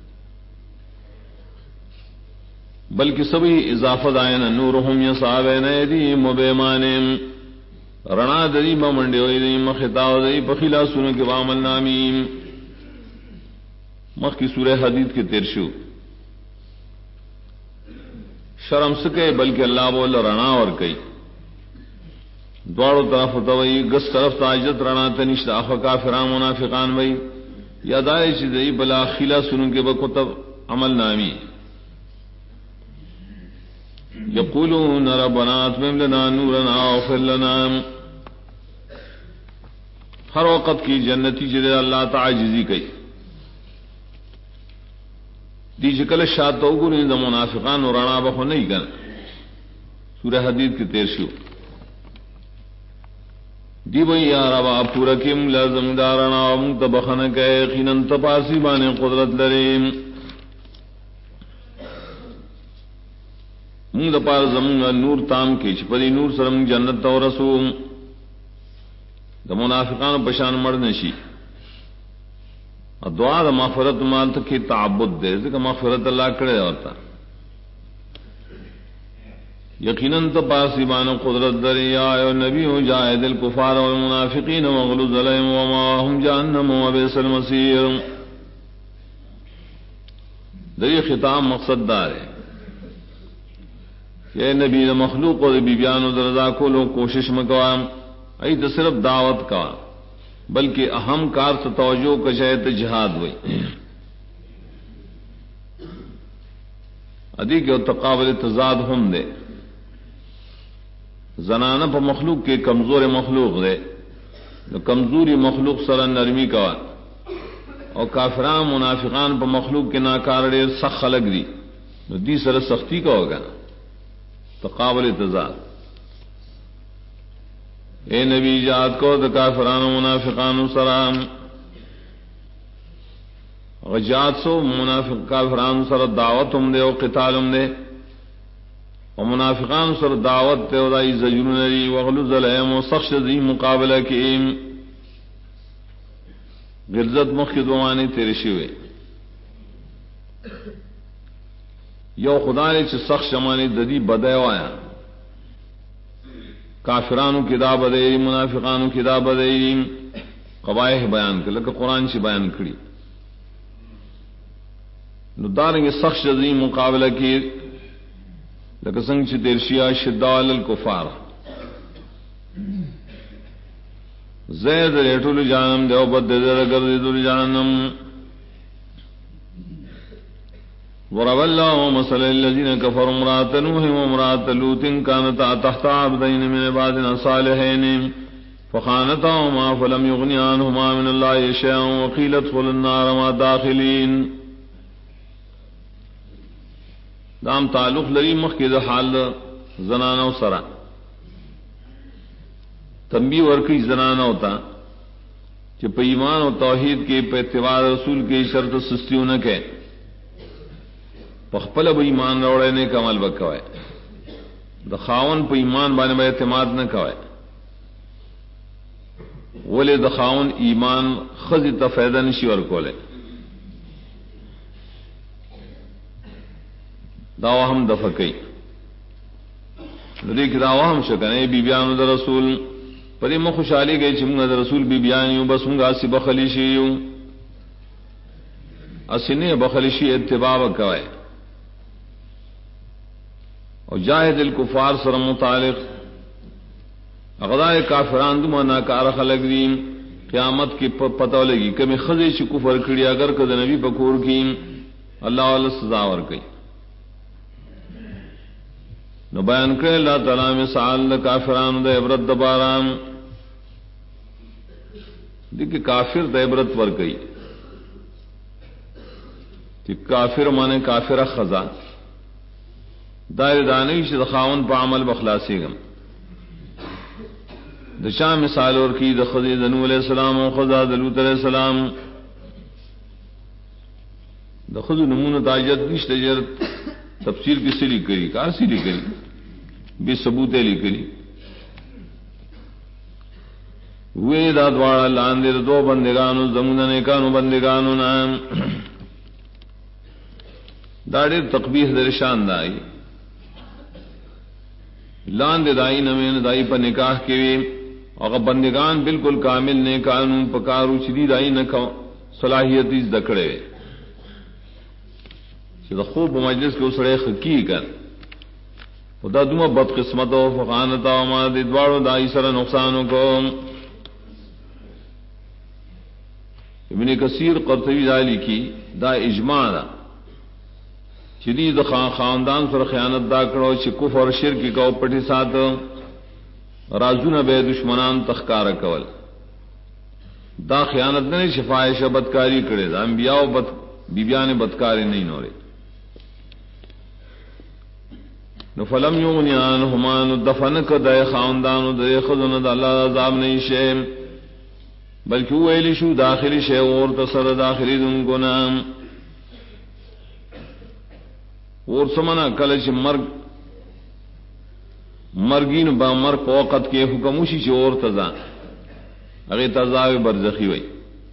بلکہ سبھی اضافت آئے نا نورهم یسعی بین ایدیہم وبایمانہم رنا دری بمنڈے ہوئی دی مخطاو دی پخلا سنو کے وامل نامیم مخ کی سورہ حدید کے تیرشو شرم سکے بلکہ اللہ بول رنا اور کئی دوارو طرف توئی گس طرف تاجت رنا تنشت آخوا کافران منافقان وئی یادائی چیزئی بلا خلا سنو کے بکتب عمل نامی یقولون ربنا اتمم لنا نورنا واغفر لنا ہر وقت کی جنتی جدے اللہ تعجزی کئی دی شکل شاد تو گو نہیں منافقان اور رانا بخو نہیں کن سورہ حدید کی تیرشو دی بھئی یا ربا پورکم لازم دارنا ومتبخن کے یقیناً تپاسی بانے قدرت لریم منگ دا پار زمونگ نور تام کی چپدی نور سرم جنت و رسوم دا منافقان پشان مڑ نشی دعا دا مغفرت مالت کی تعبد دے ذکر مغفرت اللہ کرے ہوتا یقیناً تو پاسبان قدرت در یا ایو نبی جاہد الکفار والمنافقین وغلظ علیہم وما هم جہنم وبئس المصیر دری خطاب مقصد دار ہے کہ نبی مخلوق اور بیبیان و درزا کو لوگ کوشش مکوام ای تو صرف دعوت کا بلکہ اہم کار سے توجہ کا شاید جہاد ہوئی ادی کے تقابل تضاد ہم دے زنانہ پہ مخلوق کے کمزور مخلوق دے کمزوری مخلوق سر نرمی کا اور کافران منافقان پہ مخلوق کے ناکارڑے سخت خلق دی دی سر سختی کا ہوگا تقابل تضاد اے نبی جات کو دا کافران و منافقان و سرام غجات سو منافق کافران سر دعوت ہم دے و قتال ہم دے و منافقان سر دعوت دے و دائی زجرون لی وغلوز علیہم و سخش دی مقابلہ کی غلظت مخید ومانی تیرشی ہوئے یو خدا نے چھ سخش مانی ددی بدے وایا کافرانو کی دا بدئی منافقانو کی دا بدئی قبائح بیان کر لکہ قرآن سے بیان کری نو دارنگے سخت عظیم مقابلہ کی لکہ سنگ چھ تیرشیا شدہ علی الکفار زید ریٹو لجانم دیو بد دید گردید لجانم ضرب الله مثلا الذين كفروا امرأة نوح وامرأة لوط كانتا تحت عبدين من عبادنا صالحين فخانتاهما فلم يغني عنهما من الله شيئا وقيل ادخلوا النار مع الداخلين دام تعلق لری مخکې د حال زنانو سره تنبیه ورکی زنانو ته چې په ایمان او توحید کې په اتباع رسول کې شرط سستیو نه کوي پخپل به ایمان راوړی نه کمال وکوي د خاون په ایمان باندې اعتماد نه کوي ولې د خاون ایمان خزي ته فائدہ نشي ورکوله دا وهم د فقې دې کې دا وهم شکنه بیبيانو د رسول پرې مو خوشالي گئی چې موږ د رسول بیبيان یو بس موږ اسی بخلی شي یو اسنه بخلی شي اتباع وکوي اور جاہد الکفار سر متعلق اغدائے کافران دو مناکار خلق دیم قیامت کی پتہ لگی کمی خزی چی کفر کری اگر کد نبی پکور کی اللہ والا سزا ورکی نو بیان کرے اللہ تعالی مثال دا کافران دا عبرت دا باران دیکھ کافر دا عبرت ورکی کہ کافر مانے کافر خزا دائر دانوی سے خاون پا عمل بخلاصی گم دشا مثال اور کی دخذی دنو علیہ السلام و خزا دلوت علیہ السلام دخذ نمون تاجت نیشت جرت تفسیر کسی لی کری کار سی لی کری بے ثبوت لی کری وی دا دوارا لاندر دو بندگانو زمون نیکانو بندگانو نام داڑی تقبیح درشان دائی لاند دائی نمین دائی پا نکاح کیوی اور بندگان بالکل کامل نیکانو پکارو چدی دائی نکو صلاحیتی دکڑے چیز خوب مجلس کے اسرے خکی کر خدا دوما بدقسمتو فخانتا وما دی دوارو دائی سر نقصانو کو ابن کثیر قرطبی دالی کی دا اجماع دا چدی دا خاندان سر خیانت دا کرو چی کفر شرکی کو پٹی ساتھ رازون بے دشمنان تخکار کول دا خیانت نہیں شفائش بدکاری کرے دا انبیاء و بیبیان بدکاری نہیں نورے نو فلم یغنیان ہمان دفن کدے خاندانو دے خزن دا اللہ عذاب نہیں شے بلکہ وہ ایلی شو داخلی شے اور تصر داخلی دن گنام اور سمنا کلچ مرگین با مرگ وقت کے حکموشی چی اور تزا اگے تزاوی برزخی وئی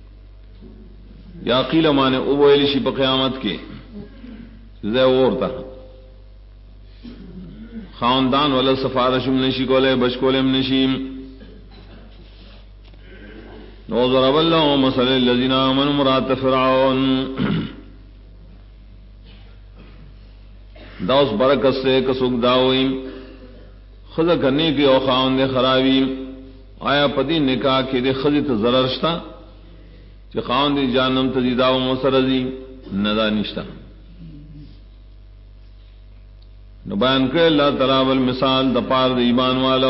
یا قیل مانے او ایلی شی پا قیامت کے زی اور تا خاندان والا سفارشم نشی کولے بشکولم نشیم وضرب اللہ مثل الذین آمنوا امرأة فرعون دا اس برکت سے کسوک داوئی خزا کرنے کی او خاون دے خرابی آیا پدی نکاح کے دے خزی تا ضرر شتا چی خاون دے جانم تزیداو مسرزی ندا نشتا نو بیان کرے اللہ تعالی والمثال دا پار دا ایمان والا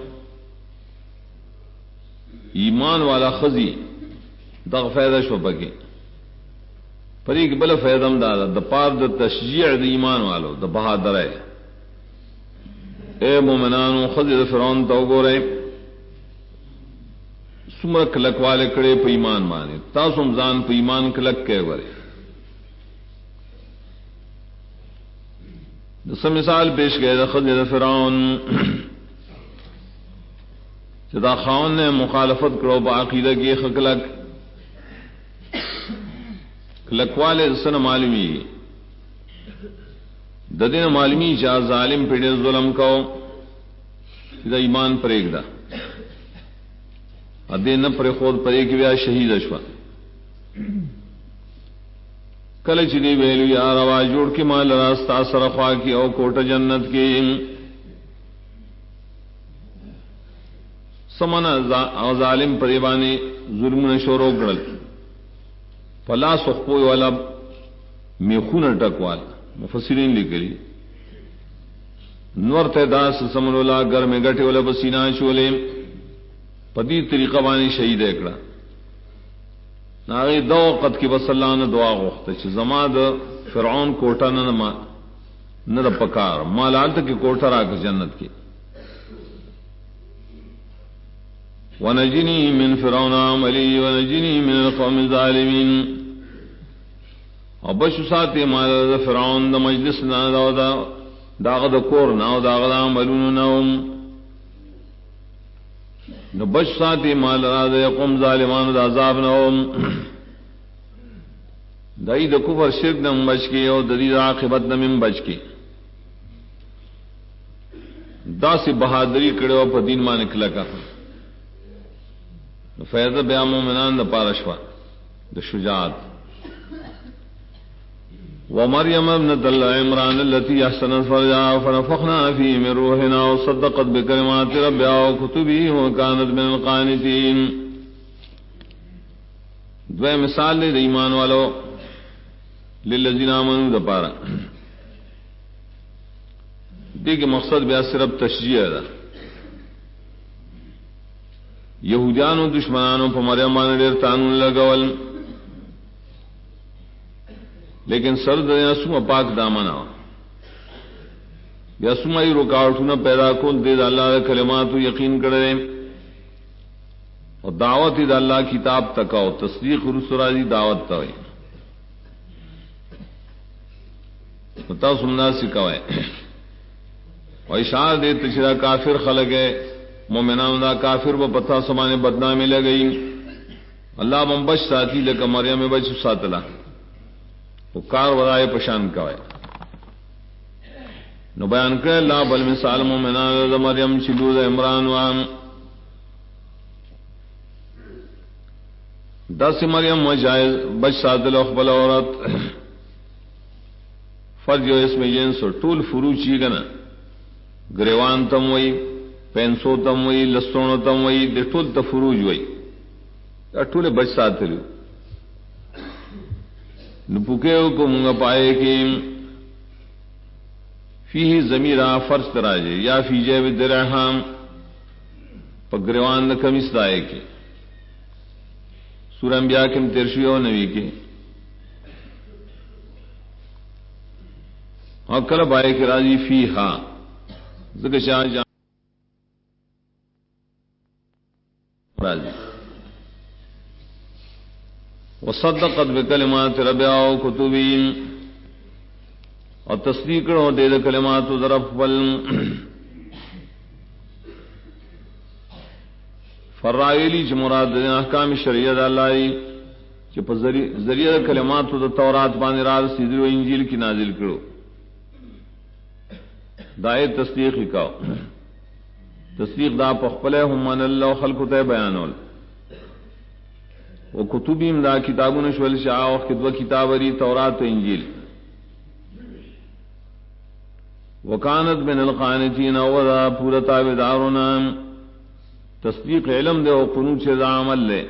ایمان والا خزی دا فیدہ شو پکی پریک بلا فیدم دا دا پار دا تشجیع دا ایمان والو دا بہادر ہے اے مومنانو خزی دا فرعون تو گو رہے سمر کلک والے کڑے پا ایمان مانے تاسم زان پا ایمان کلک کے ورے دسا مثال پیش گئے دا خزی دا فرعون چدا خاون نے مخالفت کرو با عقیدہ کی خکلک کلک والے سن معلومی ددین معلومی چاہ ظالم پیڑے ظلم کو چدا ایمان پریک دا ادین پر خود پریک بیا شہید اشوا کل چدی ویلو یا روا جوڑ کے مال راستہ سرخوا کی او کوٹ جنت کی سمنا ظالم پریبانی ظلم شورو گڑل فلا سخپوی والا میخون ٹکوال مفسرین لکلی نور تیداس سمن اللہ گر میں گٹے والا بسینہ چولے پدی طریقہ بانی شہید اکڑا ناغی دو وقت کی بس اللہ نے دعا غوخت چھ زما دا فرعون کوٹا نہ دا پکار مالال تک کی کوٹا راک جنت کی ونجنی من فرعون عملی ونجنی من القوم الظالمین اور بشو ساتی مال دا فرعون دا مجلس نا دا داغ دا کور نا دا غدا عملون ناوم نو بچ ساتی مال را دا قوم ظالمان دا عذاب ناوم دائی دا کفر شرک نم بچ کی اور ددی دا عاقبت نم بچ کی دا سی بہادری کڑے و پا دین مان کلکا فیض بیا مومنان دا پارشوا دا شجاعت ومریم ابنت اللہ عمران التي احسنت فرجها فنفخنا فيه من روحنا وصدقت بكلمات ربها وكتبه وكانت من القانتين دوے مثال لے ایمان والو للذین آمنوا دا پارا دیکھ مقصد بیا صرف تشجیع دا یہودیانو دشمنانو پا مریم باندې ډېر تانون لگول لیکن سر دنیا سم پاک دامنا یا سمائی رکاوٹنا پیدا کول دے دا اللہ دا کلماتو یقین کرے اور دعوت دا اللہ کتاب تکاو تصدیق رسول دی دعوت تاوئی تا سمنا سکھوائے اور اشار دے تشرا کافر خلق ہے مومنان دا کافر و پتہ سمانے بدنامی لگئی اللہ من بچ ساتھی لکا مریم بچ ساتلا وہ کار ورائے پشان کوئے نو بیان کرے اللہ بل مثال مومنان دا مریم چلو دا عمران وام دس مریم وجائز بچ ساتل اخبل عورت فرج جو اس میں جنس اور طول فروچی گنا گریوان تم وئی پینسو تم وئی لسونو تم وئی دے ټول ته فروج وئی ټول بچ ساتلو نو پوکیو کو مونږ پائے کہ فيه ضمیر فرض تراجے یا فی جیب درہم پگریوان کمیس دائے کے سورہ انبیاء کے ترشوی اور نبی کے اور کلب آئے کہ راضی فی ہاں ذکر شاہ جان راضی وصدقت بکلمات ربها وکتبه اور تصدیق کرو دے کلمات ظرف ول فرائلی چ مراد احکام شریعت اللہ چ په ذریعہ کلمات د تورات باندې را رسیدو انجیل کی نازل کرو دای تصدیق کاو تصدیق دا پخپلے هم من الله خلق ته بیانول و کتبیم دا کتابون شول شاہ وقت دو کتابری تورات و انجیل وکانت من القانتین و دا پورا تابدارنا تصدیق علم دے و قنوت سے دا عمل لے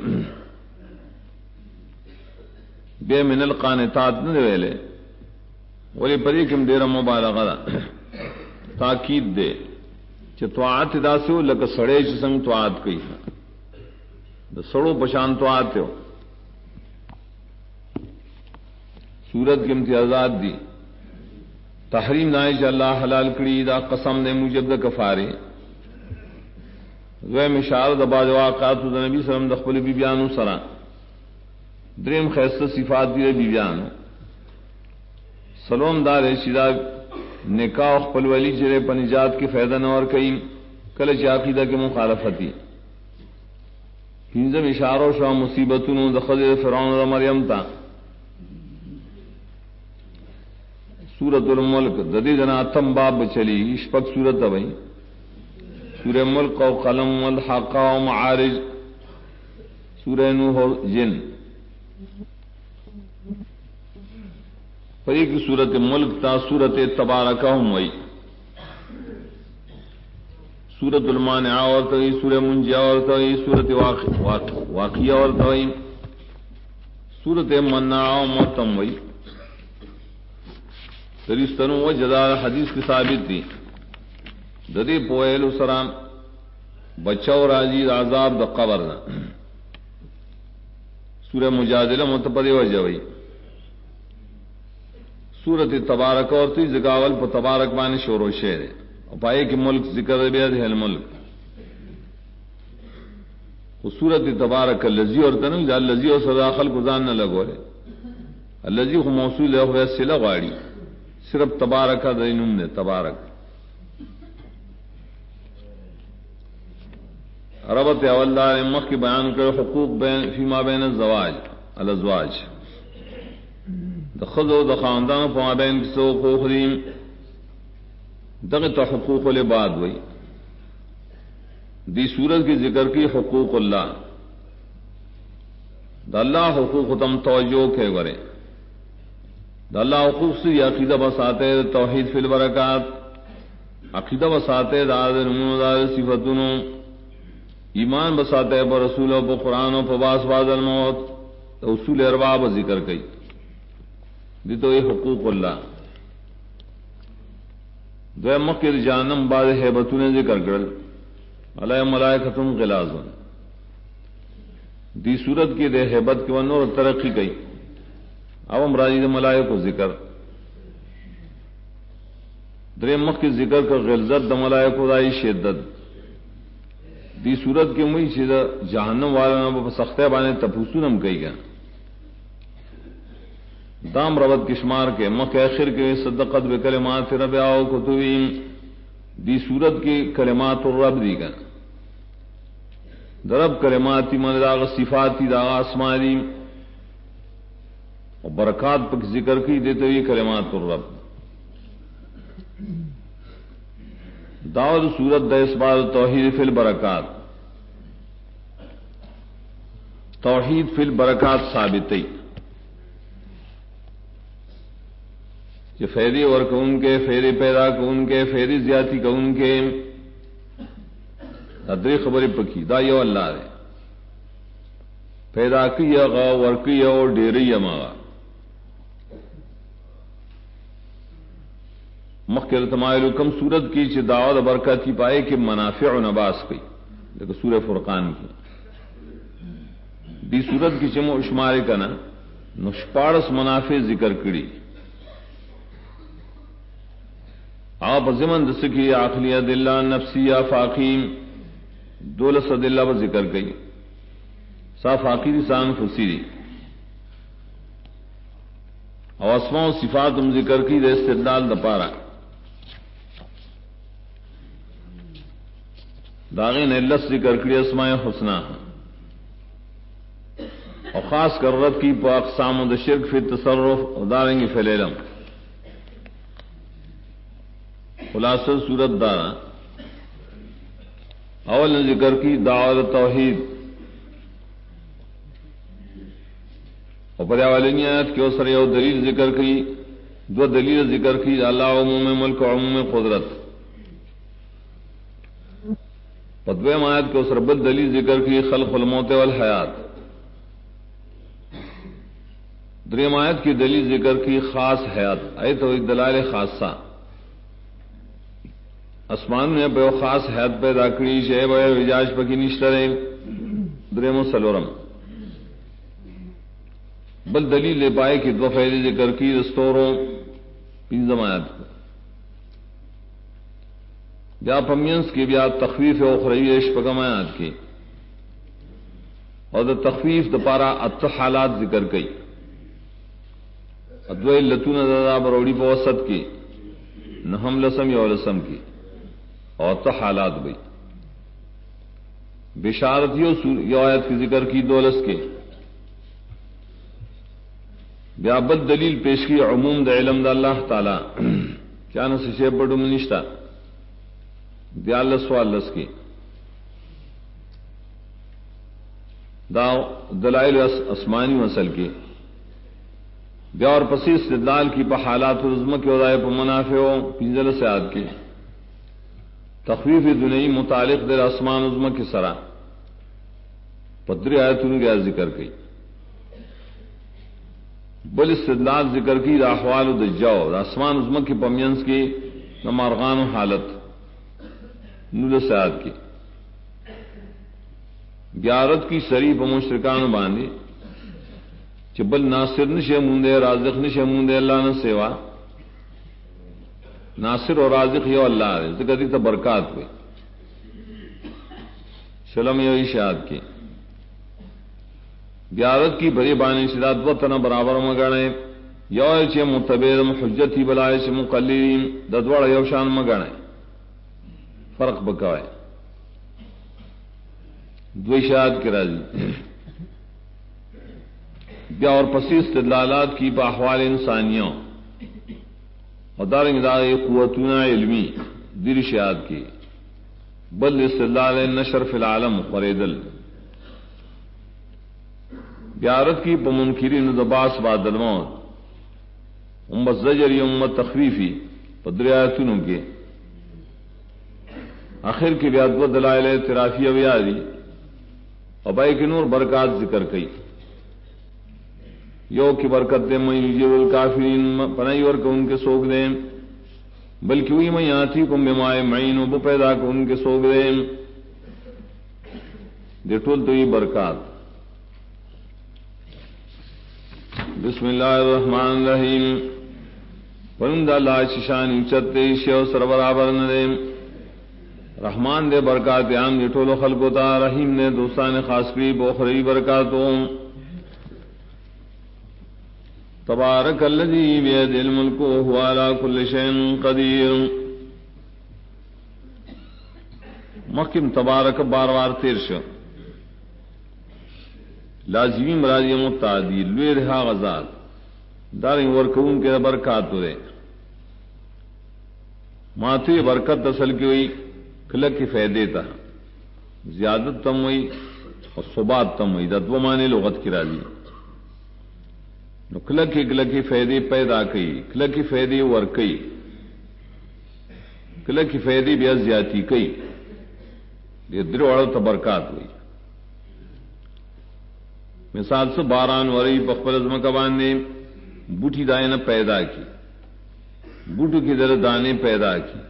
بے من القانتات نہ دے لے ولی پری کم دیر مبالغہ دا تاکید دے چھ طاعت دا سو لکا سڑے چھ سنگ طاعت کئی دا سڑو پشان طاعت ہو سورت کے امتیازات دی تحریم نائش اللہ حلال کری دا قسم دے موجب دا کفارے دویم اشارہ دا بعض واقعات دا نبی صلی اللہ علیہ وسلم دا خپل بی بیانو سرا دریم خیستہ صفات دی بی بیانو سلوم دار شدہ نکاح خپل ولی جرے پنجات کی فائدہ نور کئی کلچ عقیدہ کے مخالفتی پنجم اشارو شوا مصیبتونو دا خضر فرعون دا مریم تا سورۃ الملک ددی جنا اتم باب چلی اشفق سورت بھائی سورہ ملک و قلم والحاقہ و معارج سورہ نوح جن پری کی سورت ملک تا سورت تبارکہ ہوئی سورت المانعہ اور توئی سورہ منجیہ اور توئی سورت واقعہ اور توئی سورت مناع و محتم ہوئی تریستنو و جدار حدیث کی ثابت دی ددی پویل سرام بچاو راجی عذاب دا قبر نا سورہ مجادلہ متپدی وجوی سورت تبارک اور تی زکاول پا تبارک بانی شور و شیر اور پائے کہ ملک ذکر بیاد ہے الملک سورت تبارک اللذی اور تنل جا اللذی اور صدا خلق زان نہ لگو رہے اللذی خو موصول ہے ہویا سلہ غاڑی صرف تبارک دینم نے تبارک ربط اولدار مخ کی بیان کر حقوق بین فیما بین الزواج الازواج دخذ و دخاندان فما بین کسو خوخریم دغت حقوق العباد وئی دی صورت کی ذکر کی حقوق اللہ دا اللہ حقوق تم توجہ کے ورے دا اللہ حقوق سے عقیدہ بساتے توحید فی البرکات عقیدہ بساتے داد نمون داد صفتنوں ایمان بساتے پر رسول و پر قرآن و پر باس بعد الموت اصول ارباب ذکر کئی دی تو یہ حقوق اللہ دو مکر جانم بعد حیبتوں نے ذکر کرل علیہ ملائکتم غلاظن دی صورت کی دے حیبت کی ونور ترقی کئی اب ہم راجی دے ملائک کو ذکر درے مخ کی ذکر کا غلظت دا ملائک کو دائی شدت دی صورت کی مئی چیز جہنم والا نا سختے بانے تپوسونم کئی گا دام ربط کشمار کے مخ آخر کے صدقت بکلمات رب آو کتبین دی صورت کی کلمات الرب دی گا درب کلماتی من داغ صفاتی داغ اسمانی اور برکات پر ذکر کی دیتے ہوئی کلمات الرب داود سورت د اسباد توحید فی البرکات توحید فی البرکات ثابتی کہ فیری اور کون کے فیری پیدا کون کے فیری زیادتی کون کے ادری خبر پکی دا یو اللہ رے پیدا کیا غا ورکی اور ڈیری ماغا مخکر تمائل کم صورت کی چھ دعوت برکت کی پائے کہ منافع و نباس کی لیکن سورہ فرقان کی دی صورت کی چمو اشمارے کا نا نشپارس منافع ذکر کری آپ زمن دس کی عقلیہ دلہ نفسیہ فاقیم دولس دلہ و ذکر گئی سا فاقی سان فسیری اور اسماء و صفات ذکر کی دے استدلال دپارا داغین علت ذکر کری اسماء حسنہ اور خاص کر رد کی پا اقسام و شرک فی تصرف اور دارنگی فی العلم خلاصہ صورت دارا اول نے ذکر کی دعوت توحید اور پریاوالینی آیت کی اوسر یو دلیل ذکر کی دو دلیل ذکر کی اللہ عموم ملک و عموم قدرت پدویم آیت کے اوسر بد دلیل ذکر کی خلق الموت والحیات دریم آیت کی دلیل ذکر کی خاص حیات آیت و دلائل خاصہ اسمان نے بے خاص حیات پیدا کری شے بے وجاج پکی نشترے دریم و سلورم بل دلیل لے پائے کہ دو فیض ذکر کی رستوروں پینزم آیات کو بیا پمینس کی بیا تخفیف اخروی اشپگم آیات کی اور دا تخفیف دا پارا ات حالات ذکر کی ادوئی لتون دادا بروڑی پا وسط کی نہم لسم یا لسم کی اور تو حالات بھئی بشارتیوں یہ آیت کی ذکر کی دولس کے بیابد دلیل پیش کی عموم دا علم دا اللہ تعالی کیا نہ شیب بڑو منشتہ دیالس والس کی دا دلائل اسمانی مسل کی بیا اور پسی استدلال کی پا حالات رزم کے ادائے پا منافع پنجل سے آد کی تخفیف دنئی متعلق در اسمان عظمہ کی سرا پدری آیتوں گیا ذکر کی بل استدلال ذکر کی دا احوال و دجاؤ دا اسمان عظمہ کی پمینس کی نمارغان و حالت نول سیاد کی گیارت کی شریف و مشرکان باندھی چبل ناصر نشے مندے رازق نشے مندے اللہ نے سیوا ناصر اور رازق یو اللہ ہے ذکر دی تا برکات پہ شلم یو اشاعت کی بیارت کی بری بانی شداد وطن برابر مگانے یو چے متبیر حجتی بلائے چے مقللین ددوڑ یو شان مگانے فرق بکوائے دو اشاعت کی راضی بیا اور پسی استدلالات کی باحوال انسانیوں اور دارنگ داغی قوتنا علمی دیر شہاد کی بل استدلال نشر فی العالم قریدل بیارت کی پمنکرین دباس بعد الموت امت زجری امت تخویفی پدریاتنوں کے آخر کی بیاد و دلائل اعترافی اویاری ابائی کے نور برکات ذکر کی یو کی برکت دے میں یجیب الکافرین پنائی ورک ان کے سوگ دیں بلکہ وہی میں آتی کم بمائے معین و پیدا کو ان کے سوگ دیں دیٹول تو یہ برکات بسم اللہ الرحمن الرحیم پرندہ اللہ ششانی چتے شیو سر برابر ندے رحمان دے برکات عام دیٹول خلقو تا رحیم نے دوستان خاص کی بوخری برکاتوں تبارک الذی بید الملک وهو على كل شيء قدیر مخکم تبارک بار بار تیر شو لازمی مرادی متعدی لوی رہا غزاد دار ورکون کے برکات ہوئے ماتی برکت اصل کی ہوئی کلک کی فائدے تھا زیادت تم ہوئی اور صبات تم ہوئی ددو مانے لغت کی راضی کلک کی فائدے پیدا کی کلک کی فائدے ورکئی کلک کی فائدے بیا زیادتی کئی یہ دروڑ تبرکات ہوئی مثال سے باران وری بخبر ازم کبان نے بوٹی دائیں پیدا کی بوٹو کی در دانے پیدا کی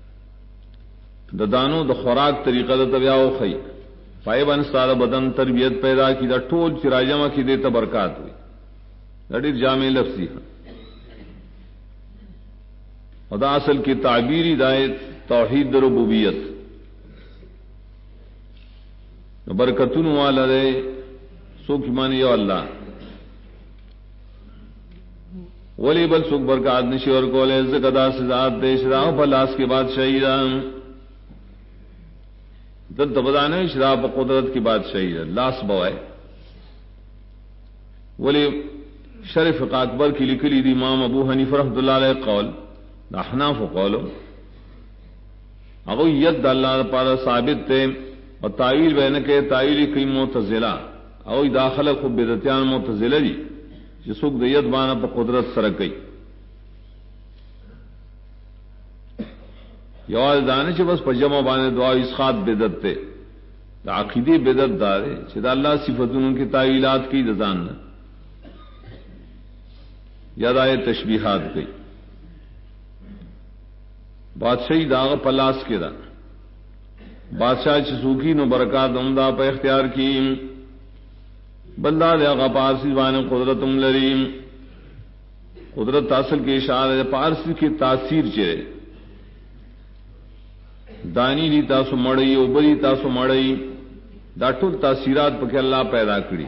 د دانو د خوراک طریقہ د تبیاو خی فائبن سارا بدن تربیت پیدا کی دا ٹول چراجمہ کی دے تبرکات ہوئی دڑی جامع لفظی ادا اصل کی تعبیری دائے توحید ربوبیت برکتن والا دے سوکھ مانی یو اللہ ولی بل سکھ برکات نشی اور کولے زکدا سے ذات دے شراف پلاس کے بعد شہیدان دل تبدانے شراف قدرت کی بات شہید لاس بوائے ولی شرف اکبر کی لکلی دی امام ابو حنیف رحمۃ اللہ علیہ قول احناف قول اگو ید اللہ پارا ثابت تے اور تعویل بین کے تعویل کی معتزلہ او داخل خو بدعتیان معتزلہ جی جسوک دیت بانا پا قدرت سرکئی یواز دانے چھ بس پا جمع بانے دعا اسخات بدت تے دا عقیدی بدت دارے چھ دا اللہ صفتون کی تعویلات کی دزان یاد آئے تشبیحات کی بادشاہی داغ پلاس کے دا بادشاہ چسوکی نو برکات عمدہ پا اختیار کی بندہ دے آغا پارسی بانے قدرت لریم قدرت اصل کی اشارہ پارسی کی تاثیر چرے دانی لی تاسو مڑئی اوبری تاسو مڑئی دا ټول تاثیرات پکې اللہ پیدا کړی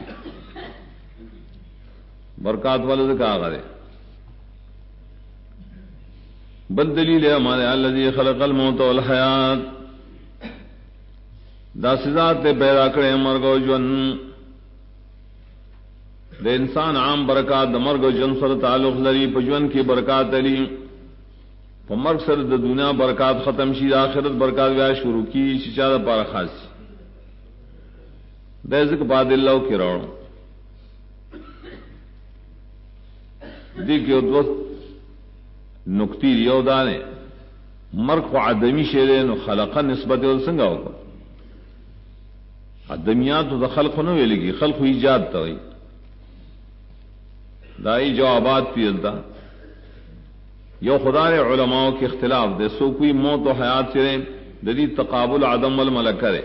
برکات والے کا غره بل دلیل ہے ہمارے الذی خلق الموت والحیات دا ذات پیدا کړي مرګ او ژوند د انسان عام برکات د مرګ او ژوند سره تعلق لري په ژوند کې برکات لري په مرګ سره د دنیا برکات ختم شي د آخرت برکات بیا شروع کی شي چا د پاره خاص د ذکر بعد الله کې راو دې کې او نقطی یو دانه مرګ خو عدمی شی نو خلقه نسبت ول څنګه وکړه ادمیات د خلق نو ویلږي خلق ایجاد ته وي دائی جوابات پیلتا یو خدا رے علماء کے اختلاف دے سو کوئی موت و حیات سے دلی تقابل عدم والملک کرے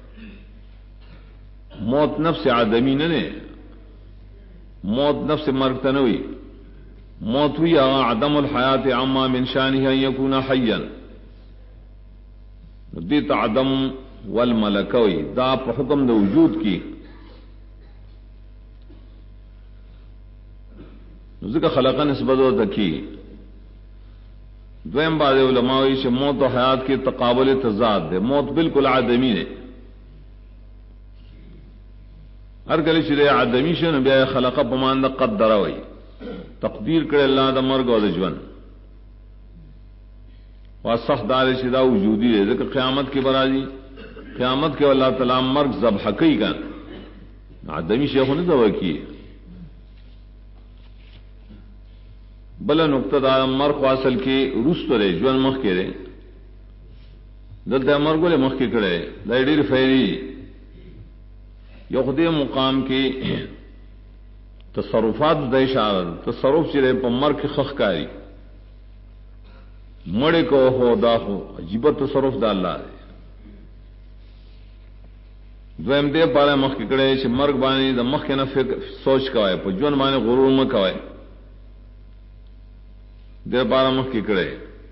موت نفس آدمی نے موت نفس مرگ تنوی موت ہوئی عدم الحیات عما من شانہ ان یکون حیا دیت عدم والملکوی دا پا حکم دا وجود کی ذکر خلقہ نسبت و تکی دویم بعد علماء سے موت و حیات کے تقابل تضاد دے موت بالکل آدمی نے ہر کلی شرے آدمی سے نبی خلقہ پمان دا قدر ہوئی تقدیر کرے اللہ دا مرگ و دجون واسخ دار شدہ وجودی دے ذکر قیامت کے برازی قیامت کے اللہ تعالی مرگ ذبح کئی کا آدمی شیخوں نے ذبح کی بلا نقطہ دا مرگ واصل کے رست رے جوان مخ کے رے دلتا مرگو لے مخ کے کڑے لائڈیر فیری یخدے مقام کے تصرفات دا اشارہ تصرف چرے پا مرگ کی خخکاری مڑے کو ہو دا ہو عجیبت تصرف دا اللہ ہے دویم دے پارے مخ کے کڑے چھ مرگ بانے دا مخ کے نفع سوچ کوئے پا جوان بانے غرور مکوئے دیر بارہ مخ کی کڑے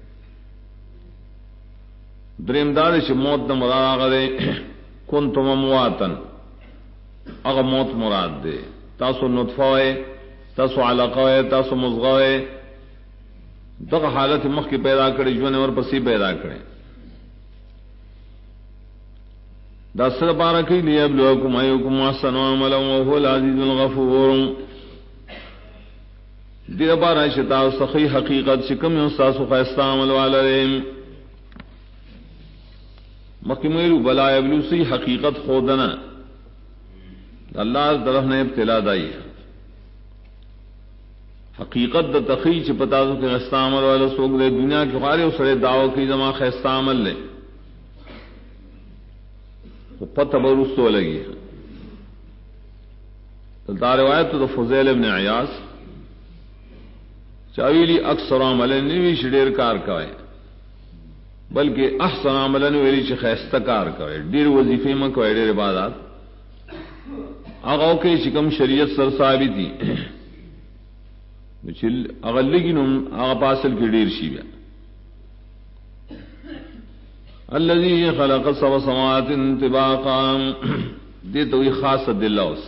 دریم دار چھ موت دا مراد آگا دے کن تم امواتن اگا موت مراد دے تاسو نطفہ ہوئے تاسو علاقہ ہوئے تاسو مضغہ ہوئے دغا حالت مخ کی پیدا کرے جونے اور پسی پیدا کرے دسر پارکی لیبلوکم ایکم احسن عملا وهو العزیز الغفور دیر پارا شتا سخی حقیقت شکم استاسو خیستا عمل والرین مکمیلو بلا ابلوسی حقیقت خودنا اللہ طرف نے ابتلا دائی حقیقت دا تخیچ پتا دو کہ خیستا عمل والا سوک دے دنیا کی خارے اسرے دعوی کی زمان خیستا عمل لے تو پتہ برستو لگی تلتا روایت تو فضیل ابن عیاض چاویلی اکثر عملن نوی شدیر کار کوئے بلکہ احسن عملن ویلی چی خیستہ کار کوئے دیر وظیفے میں کوئے دیر عبادات آغاو کے چکم شریعت سر ثابتی اگر لگی نم آغا پاسل کی دیر شیبیا الذي خلق سبع سماوات طباقا دے تو خاص دلوس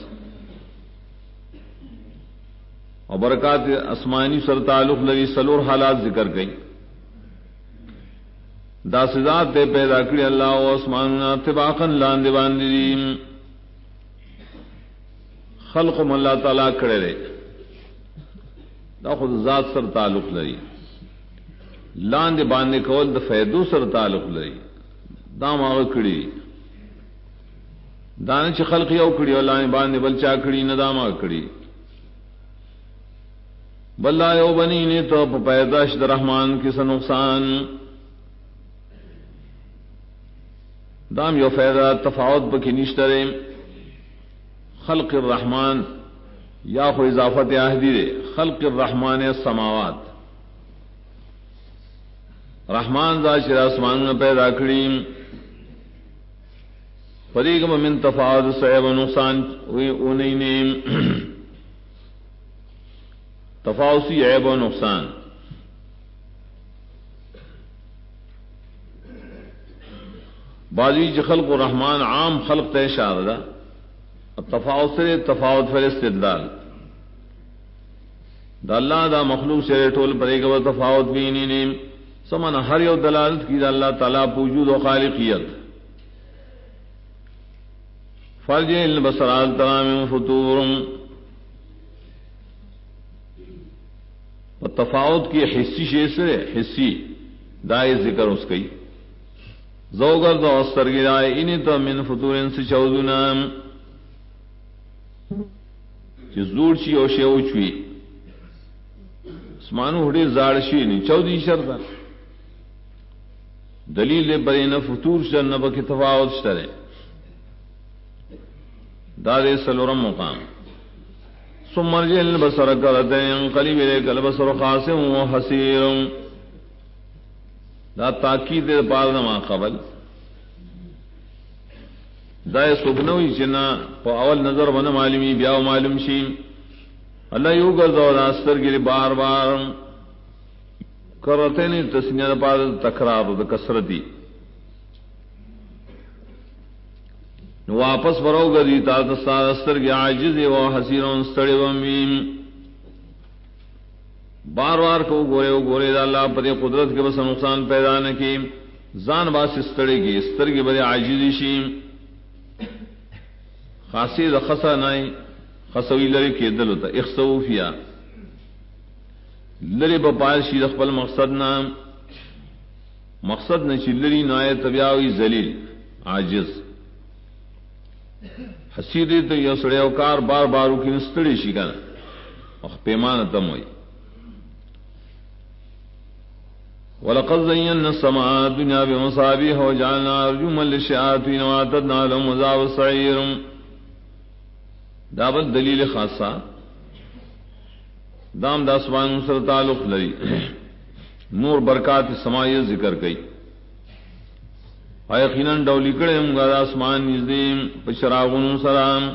اور برکات اسمانی سر تعلق لگی سلور حالات ذکر گئی دا سزاد تے پیدا کری اللہ و اسماننا طباقا لاندے باندی خلق اللہ تعالیٰ کرے رہے دا خود ذات سر تعلق لگی لاندے باندے کول دا فیدو سر تعلق لگی دام آغا کڑی دانے چی خلق یو کڑی اللہ نے باندے بل چا کڑی ندام آغا کڑی بلا یو بنی نے تو پیداش در رحمان کس نقصان دام یو فیدہ تفاوت بکی نشترے خلق الرحمن یا خو اضافت آہدی دے خلق الرحمن السماوات رحمان ذا شر آسمان پیدا کریم فریقم من تفاوت صحیب نقصان اونین تفاوتی عیب و نقصان بازی خلق الرحمن عام خلق تے شاردا تفاوت سے تفاوت فر استدلال دا اللہ دا مخلوق سے ٹول پریگ و تفاوت بھی نہیں سمن ہر یو دلالت کی دا اللہ تعالیٰ وجود و خالقیت فرج البصرات ترام فطور و تفاوت کی حسی شے سے حسی دائے ذکر اس کی زوگر دو استر گرائے انہیں تو من فطور سے چودنا چی زور چی او شیو چوی اسمانو ہڑی زار شی نہیں چودی شرطا دلیل برین فطور شر نبا کی تفاوت شرے دار سلورم مقام ثم مرجع البصر کرتين قریب الیک البصر خاسم و حسیر دا تاکید پار ما قبل دا سبنوی چنا په اول نظر ونه معلومی بیا معلوم شي الله یو ګرځاو دا سترګې بار بار کرتين تسنیه پار تکرار د کثرت نو واپس ورو گری تا دستر کی عاجز و حسیرون ستڑی ومیم بار بار کو گورے دا اللہ پر قدرت کے بس نقصان پیدا نہ کی زان باس ستڑی کی ستر کی بڑے عاجزی شیم خاصی رخصا نائی خصوی لری کے دل ہوتا اخصو فیا لری بپائل شی رخبل مقصد نام مقصد نہ چلری نائے طبیعی ذلیل عاجز حسیدی تو یہ سڑے اوکار بار بارو کی نستڑی شکن اور پیمان تم ہوئی وَلَقَدْ زَيَّنَّا السَّمَاءَ الدُّنْيَا بِمَصَابِيحَ وَجَعَلْنَا رُجُومًا لِلشَّيَاطِينِ وَأَعْتَدْنَا لَهُمْ عَذَابَ السَّعِيرِ دابت دلیل خاصہ دام داسمان سر تعلق لئی نور برکات سمائی ذکر کئی یقیناً ڈولی کڑے ہم گا آسمان نزدیم پچراغن سلام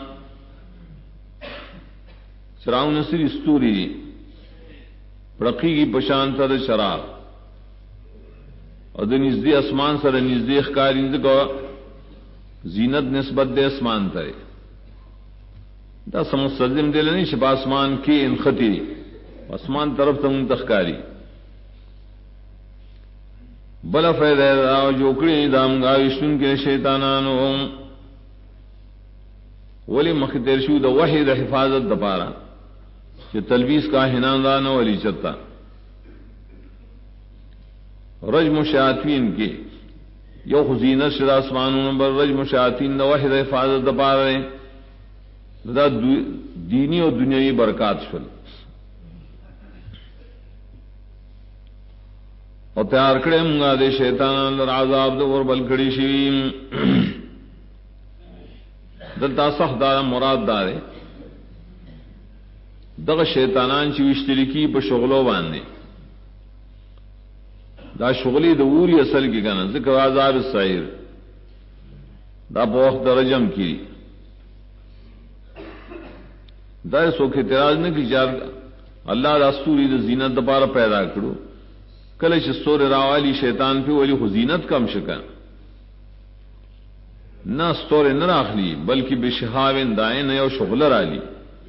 چراغن سر استوری پڑکی کی پشان تر شراب اور د نزدی اسمان سر نزدی اخکاری کو زینت نسبت دے اسمان ترے دا سمستلزم دے لنی شب آسمان کی انخطی اسمان طرف تم تخکاری بلا فیدہ جو کڑی دام گاوشن کے شیطانانو ولی مخدر شو د وحی د حفاظت د پارا کہ تلبیس کا ہنان ولی چتا رجم شیاطین کی یو خزینت شد آسمانوں نمبر رجم شیاطین د وحی د حفاظت د پارا دا دینی اور دنیاوی برکات شل اور تیار کڑے منگا دے شیطان در عذاب دور بلکڑی شویم دلتا سخت دارا مراد دارے دغ شیطانان چی وشترکی پا شغلو باندے دا شغلی دا اوری اصل کی کنا ذکر عذاب السعیر دا پا وقت رجم کی دا سوکھ اعتراض نہ کی چار اللہ دستوری دا زینت دا پارا پیدا کرو کلچ سور راوالی شیطان پہ ولی خو زینت کم شکا نہ ستور نہ راخلی بلکہ بشہاوین دائن یو شغلر آلی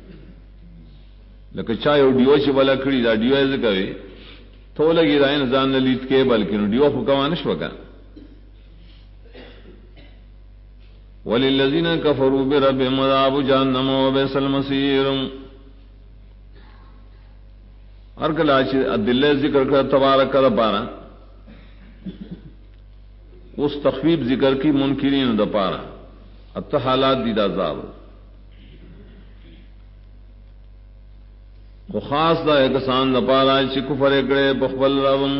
لکه چا یو ډیو چې بلا کړی دا ډیو یې کوي ته لګی دا نه ځان لیت کې بلکې نو ډیو خو کوان شوګا وللذین کفروا بربهم عذاب جهنم وبئس المصير ہر کلا چې ادله ذکر کړه تبارک ربانا اس تخفیف ذکر کی منکرین د پارا ات حالات دي د عذاب کو خاص دا کسان د پارا چې کفر کړي بخبل ربم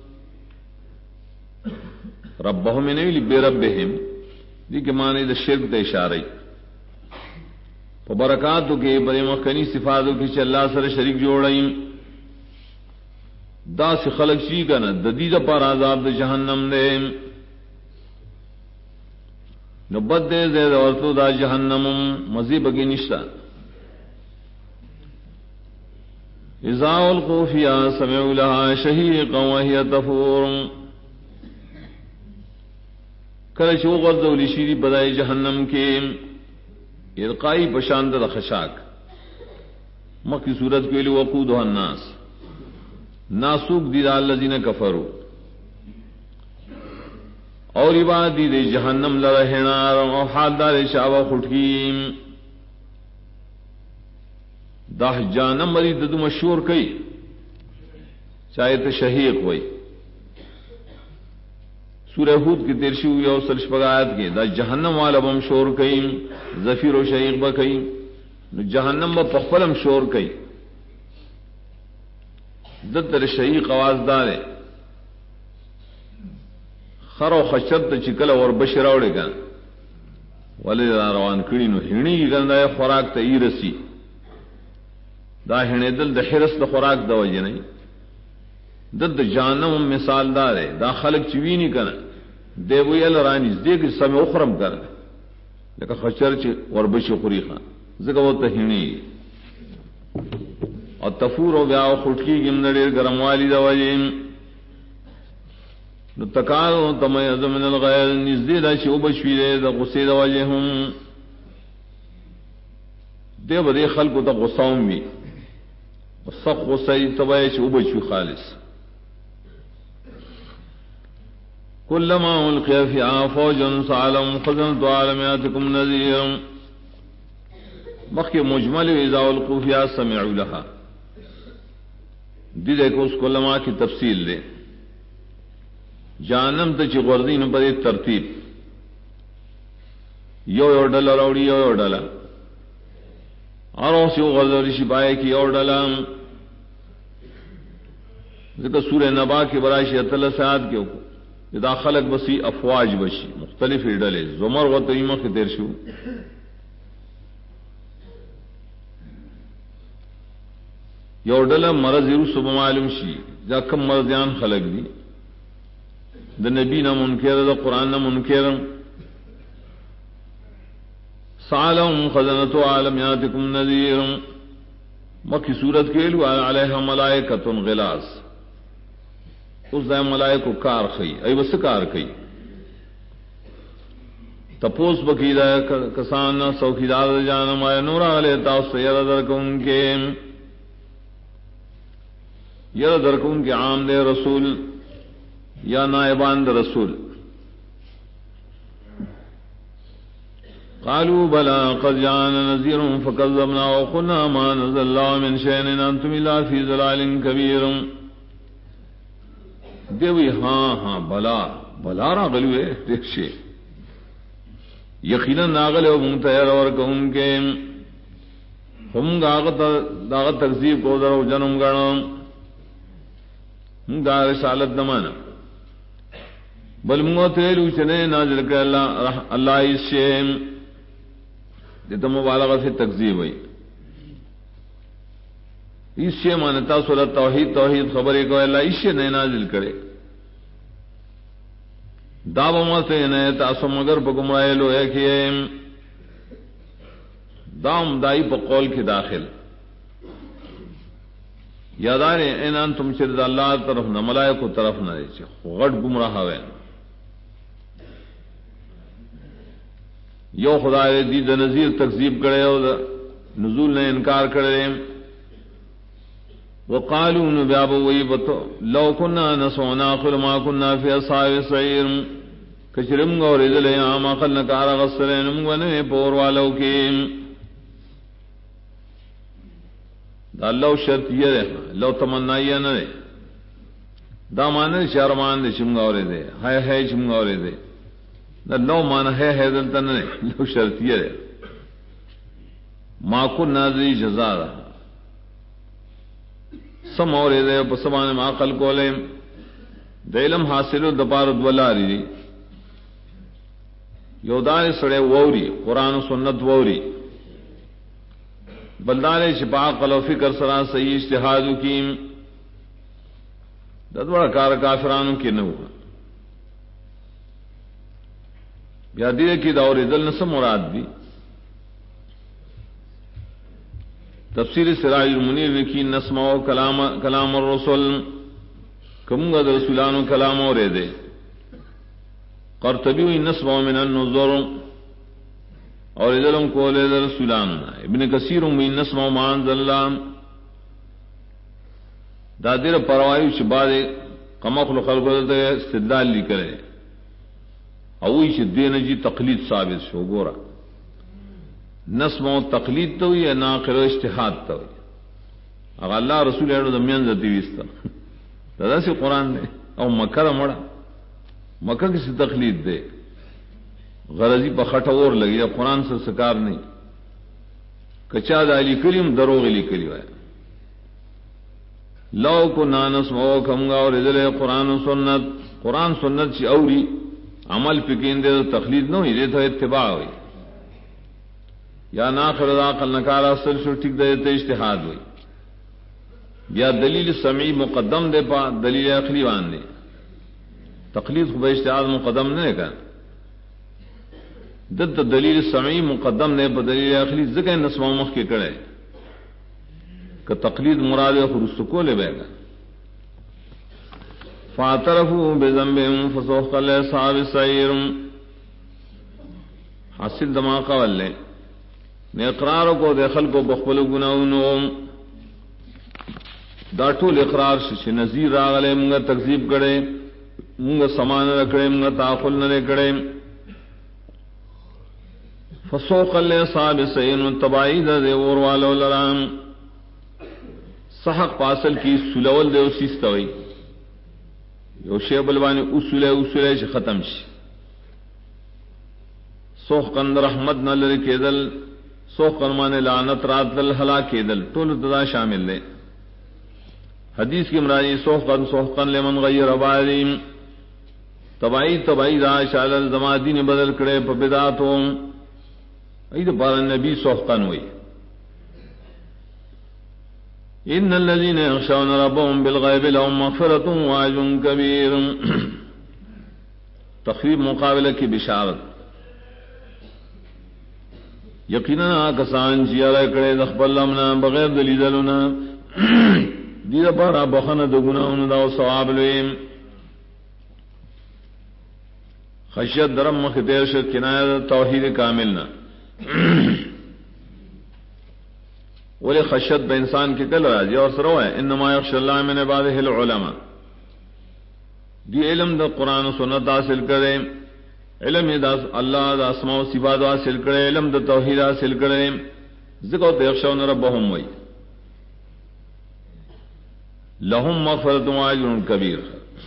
ربهم نه ویل بربهم دی کے معنی د شرک ته اشاره په برکاتو کې بری مخکنی صفاتو کې چې الله سره شریک جوړایم دا سے خلق شي کنه د دې پر عذاب د جهنم نه نو بد دې ورته دا جهنم مزي بګی نشتا اذا القوا فيها سمعوا لها شهيقا وهي تفور کله چې وغورځول شي دی بدای جهنم کې القای پشاند د خشاک مکی صورت کې ویل وقودها الناس ناسوک دی الذين كفروا اور عباد دی جہنم لرہنا اور حال دار شاوا خٹکیم داہ جانم مرید دو مشہور کئی چاہے تو شہیق ہوئی سورہ ہود کی تیرشی ہوئی اور سرش پگایت کے دا جہنم والا بم شور کئی زفیر و شہیق با کئی جہنم با پخپلم شور کئی در شہیق آواز دارے خر و خشت چکل اور بشراوڑے گا والے روان کڑی نو ہنی کی گندا خوراک تا ای رسی دا ہنے دل د حرس د خوراک دا وجہ نہیں دد جہنم مثال دار ہے دا خلق چوی نہیں کنا دے وی ال رانی دے کہ سم اخرم کر لکہ خچر چ اور بش خوری خان زگا وہ تہنی اور تفور و بیا خٹکی گمنڑ گرم والی دا وجہ نو تکارو تمیز من الغیر نزدی دا چی او بشوی دے دا غصے دا وجہ ہم دے بدے خلقو تا غصاؤں بھی سخ غصائی تبائی چی او بشوی خالص کلما القی فیہا فوجا سعلم خزنت عالمیاتکم نذیرا مخی مجمل اذا القو فیہا سمعوا لها دی دیکھو اس کلما کی تفصیل دے جانم ته چې غردین په ترتیب یو ډل راوړي یو ډل اورو چې غردل شي پای کې یو ډل ځکه سورہ نبا کې براشي اتل ساعت کې دا خلق بسی افواج بشي مختلف ډلې زمر و تیمه کې تیر شو یو ډل مرض یې رسو معلوم شي دا کم مرضیان خلق دي دا نبی نہ منکر دا قرآن نہ منکر سالم خزنت عالمیاتکم نذیر مکی صورت کے لو علیہ ملائکۃ غلاظ اس دا ملائکو کار خی ای بس کار خی تپوس بکی دا کسان سوکھیدار جانم آئے نور علیہ تاس یر درکن کے یر درکن کے عام دے رسول یا نائبان دا رسول قالوا بلى قد جاءنا نذير فكذبنا وقلنا ما نزل الله من شيء إن أنتم إلا في ضلال كبير. دیوی ہاں بلا راغلو ہے دیکھشے یقینا ناغل و منتظر اور کہوں کے ہم داغت تکذیب کو درو جنم گانا ہم دا رسالت دمانا بل منگو تیلو چنے نازل کر اللہ اس سے دیتا مبالغہ سے تکذیب ہوئی اس سے مانتا صورت توحید خبریں کو اللہ اس سے نئے نازل کرے دعو ماتے نئے تاسو مگر بگمرائے لو ہے کہ دام دائی بقول کی داخل یادار اینان تم شرد اللہ طرف نہ ملائک کو طرف نہ رہے غٹ گمراہ ہوئے یو خدا دید نذیر تکذیب کرے اور نزول نے انکار کرے وقالوا نبيابوا ويبتو لو كنا نسمع ناقل ما كنا في اصحاب السعير کچرم اور ذل یا ما قلنا کار غسرن ون پور والو کی اللہ شرط یہ لو تمنا یہ نہ دامان شرمان چمگاورے دے ہے چمگاورے دے لو مان ہے دلتن لو شرط یہ ما كنا ذی جزاء سم اور دے بسمان عقل کولے دلم حاصل دپار دولاری یودار سڑے ووری قرآن و سنت ووری بلدار شپا عقل و فکر سرا صحیح اجتہاد کی ددوڑا کار کافرانوں کی نہ ہوا یادی کی دور دل نسم مراد دی تفسیر سراج المنیر لکھی نسمع کلام الرسول کمگا رسولان کلام اور دے قرطبی نسمع من النظر اور ادلم کو لے رسولان ابن کثیر من نسمع ما انزل اللہ دادر پروایو شباد کمخل خلق استدلال لی کرے اوی شدین جی تقلید ثابت شو گورا نسم و تقلید تو یا ناقل و اجتہاد تو اگر اللہ رسول ہے زمین ذاتی ویستا دادا سے قرآن دے او مکہ مڑا مکہ کسی تقلید دے غرضی پخٹ اور لگی یا قرآن سے سکار نہیں کچا علی کریم دروغ علی کریم ہے لو کو نانس مو کھمگا اور ادھر قرآن سنت چی اوری عمل پکین دے تقلید نہ ہوئی دے تو اتباع ہوئی یا ناخر عقل نکارا سر شو ٹھیک دے تے اجتہاد ہوئی یا دلیل سمعی مقدم دے پا دلیل عقلی وان دے تقلید کو اجتہاد مقدم نہیں کر دت دلیل سمعی مقدم دے پا دلیل عقلی ذکر نسمہ مخ کے کڑے کہ تقلید مراد خرست کو لے بے گا فاعترفوا بذنبهم فسوقا لاصحاب السعير حاصل دماغ والے نے اقرار کو دخل کو بخبل گناہوں دا ټول اقرار شي نذیر راغله موږ تکذیب کړي موږ سامان رکړي موږ تعقل نه کړي فسوق لصاب سین تبعید ذ اور والو لرام صحق پاسل کی سلول دے وسستوي یو شی بلوانی اصول ختم شي سوخ کند رحمت نہ لری کېدل سوخ کرمان لعنت رات الهلاك کېدل ټول ددا شامل دي حدیث کی مرادی سوخن لمن غیر باریم تبعی دا شال زمادی نے بدل کرے بدعاتوں اید بار نبی سوخن ہوئی ان الذين يخشون ربهم بالغیب لهم مغفرۃ واجر کبیر تخریب مقابلہ کی بشارت یقینا کسان جیارہ کرے دخبل لمنا بغیر دلیلنا دیدہ پارا بخن دو گناہن دا و ثواب لویم خشیت درم مختیر شد کنایت توحید کاملنا ولی خشیت با انسان کی کل راجی اور سرو ہے انما یخش اللہ من عبادہ العلماء دی علم دا قرآن و سنت حاصل کرے علم دا اللہ دا اسماء و صفات حاصل کرے، علم دا توحید حاصل کرے، ذکر یخشون ربهم وی لهم مغفرۃ و اجر کبیر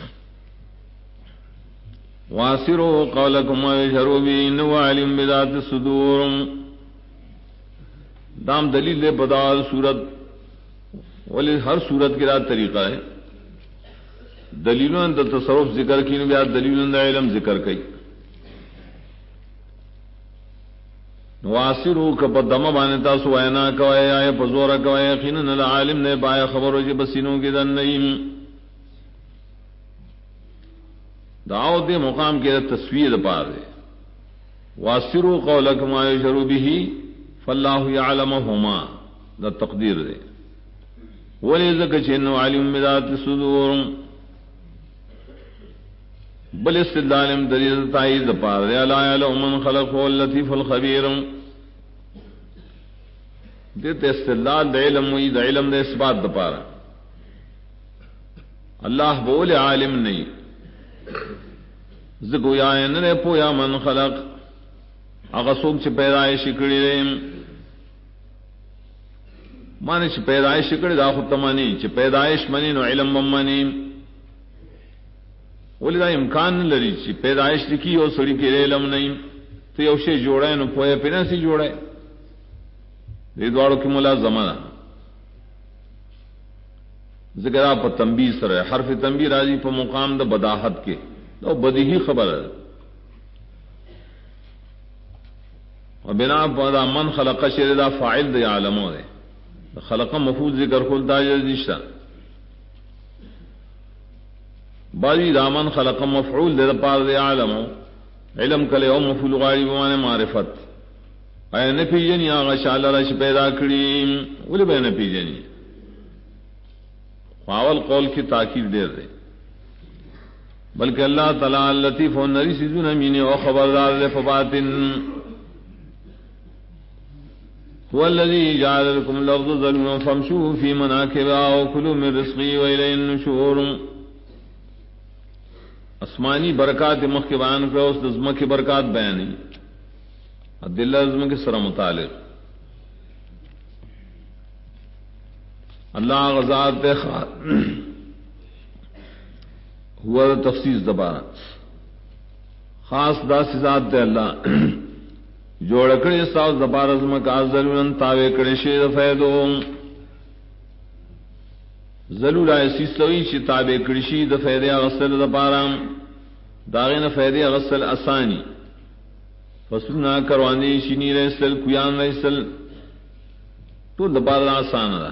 واسروا قولکم وجهروا به انه علیم بذات الصدور. دام دلیل دے بدال صورت ولی ہر صورت کی رات طریقہ ہے. دلیلوں دا تصرف ذکر کی بیا دلیلوں دا علم ذکر کی. واسروا کبدم بانتا سوینا کوي یا پزورا کوي یقینا العالم نے بایا خبر جو بسینوں کی دن نہیں. دعوت مقام کے تصویر پار ہے. واسروا قولکم وجهروا به فاللہ یعلمہما دا تقدیر دے. ولی ذکر چینو علیم بذات الصدور بل استدلالم دلیل تائید پار دے. لا یعلم من خلق واللطیف الخبیر دیتے استدلال دے علم وی دا علم دے اثبات دا پارا. اللہ بولے عالم نہیں ذکو یا انرے پویا من خلق اغسوک چھ پیدائش کری ریم مانے چھ پیدائش کری دا خود تمانی چھ پیدائش منی نو علم بمانی. ولی دا امکان لری چھ پیدائش لکی ہو سڑی کی علم نہیں تو یو شے جوڑے نو پویا پینا سی جوڑے. یہ دوارو کی ملازمہ ذکر آپ تنبیہ سر ہے. حرف تنبیہ راضی پا مقام دا بداحت کے تو بدیہی خبر ہے. اور بنا پا من خلق شر دا فاعل دا عالموں دے خلق مفعول ذکر کھلتا ہے نشتا. بعضی دامن خلق مفعول دے دا پار دے عالموں علم کلے او مفعول غاری بمانے معرفت. اے نپی جنی آغا شال رش پیدا کریم ولی بے نپی جنی خواول قول کی تاکید دیر دے. بلکہ اللہ تعالی لطیف و نری سیزون امین و خبردار دے فباطن. هو الذي جعل لكم الأرض ذلولا فامشوا في مناكبها وكلوا من رزقه وإليه النشور. آسمانی برکات مخ کے بیان کرو اس نظم کی برکات بیانی عبداللہ نظم کے سر متعلق. اللہ غزات ہوا تفسیر زبان خاص دا سزاد دے اللہ جوڑ کڑے ساو زبار ازم کا ذلولن تاوے کڑے شیر فیدو ذلول ایسی سوئی چی تابے کڑی شید فیدے غسل زبارام داغین فیدے غسل اسانی فسلنا کروانی شینی ریسل کویان ریسل تو زبار آسان رہا.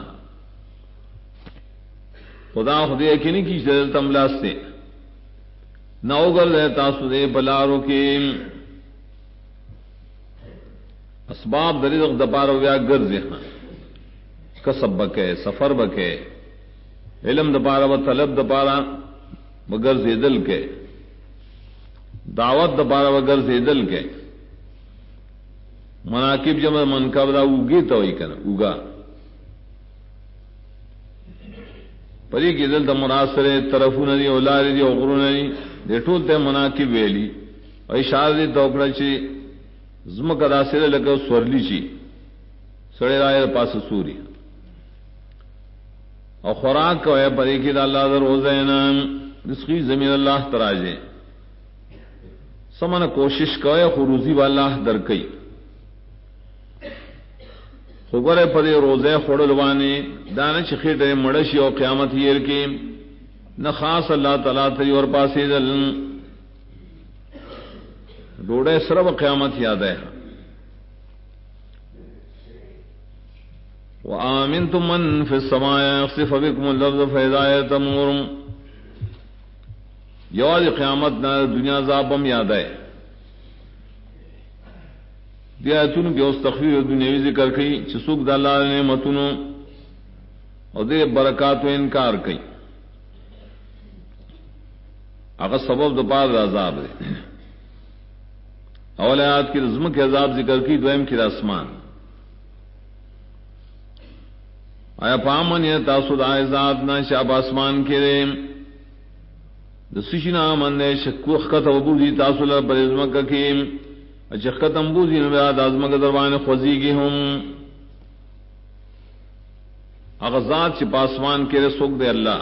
خدا خدے کی نہیں کی شدل تملاستے نہ اگر رہتا سدے بلارو کے اسباب دریدق دپارو یا گرز یہاں کسب بکے سفر بکے علم دپارا و طلب دپارا بگرز دل کے دعوت دپارا و گرز دل کے مناقب جمع منقب دا اوگی تو ہی کنا اوگا پری کی دل دا مناصر طرفو ندی اولاد دی اغرو ندی دے ٹول تے مناقب ویلی اور اشار دی توکڑا چی زمک ادا سرے لگا سورلی چی سڑے رائے پاس سوری اور خوراک کو ہے پری کی دا اللہ در روزینا رزقی زمین اللہ تراجے سمن کوشش کو ہے خروزی واللہ در کئی خبر پدے روزے خوڑلوانے دانا چخیٹے مڑشی اور قیامت ہیر کے نہ خاص اللہ تعالیٰ تری اور پاسے دل ڈوڑے سرب قیامت یاد ہے. وآمنتم من فی السماء یخسف بکم الارض فاذا هی تمور. یواد قیامت نہ دنیا زابم یاد ہے. دیاتون کے اس تخفیف دنیاوی ذکر کی چسوک دلال نعمتونو اور دے برکات و انکار کی اگر سبب دوپار عذاب دے. اول آیات کی رزم کے عذاب ذکر کی دویم کی رسمان آیا پامن یا تاسود آئے ذات نا شاب آسمان کے رے دسشنا من شکو خط وبوزی تاسل برزمک کیم اچختم بوزی نبیاد ازمک دروان خوزیگی ہم اغزات چی پاسمان کے رسوک دے اللہ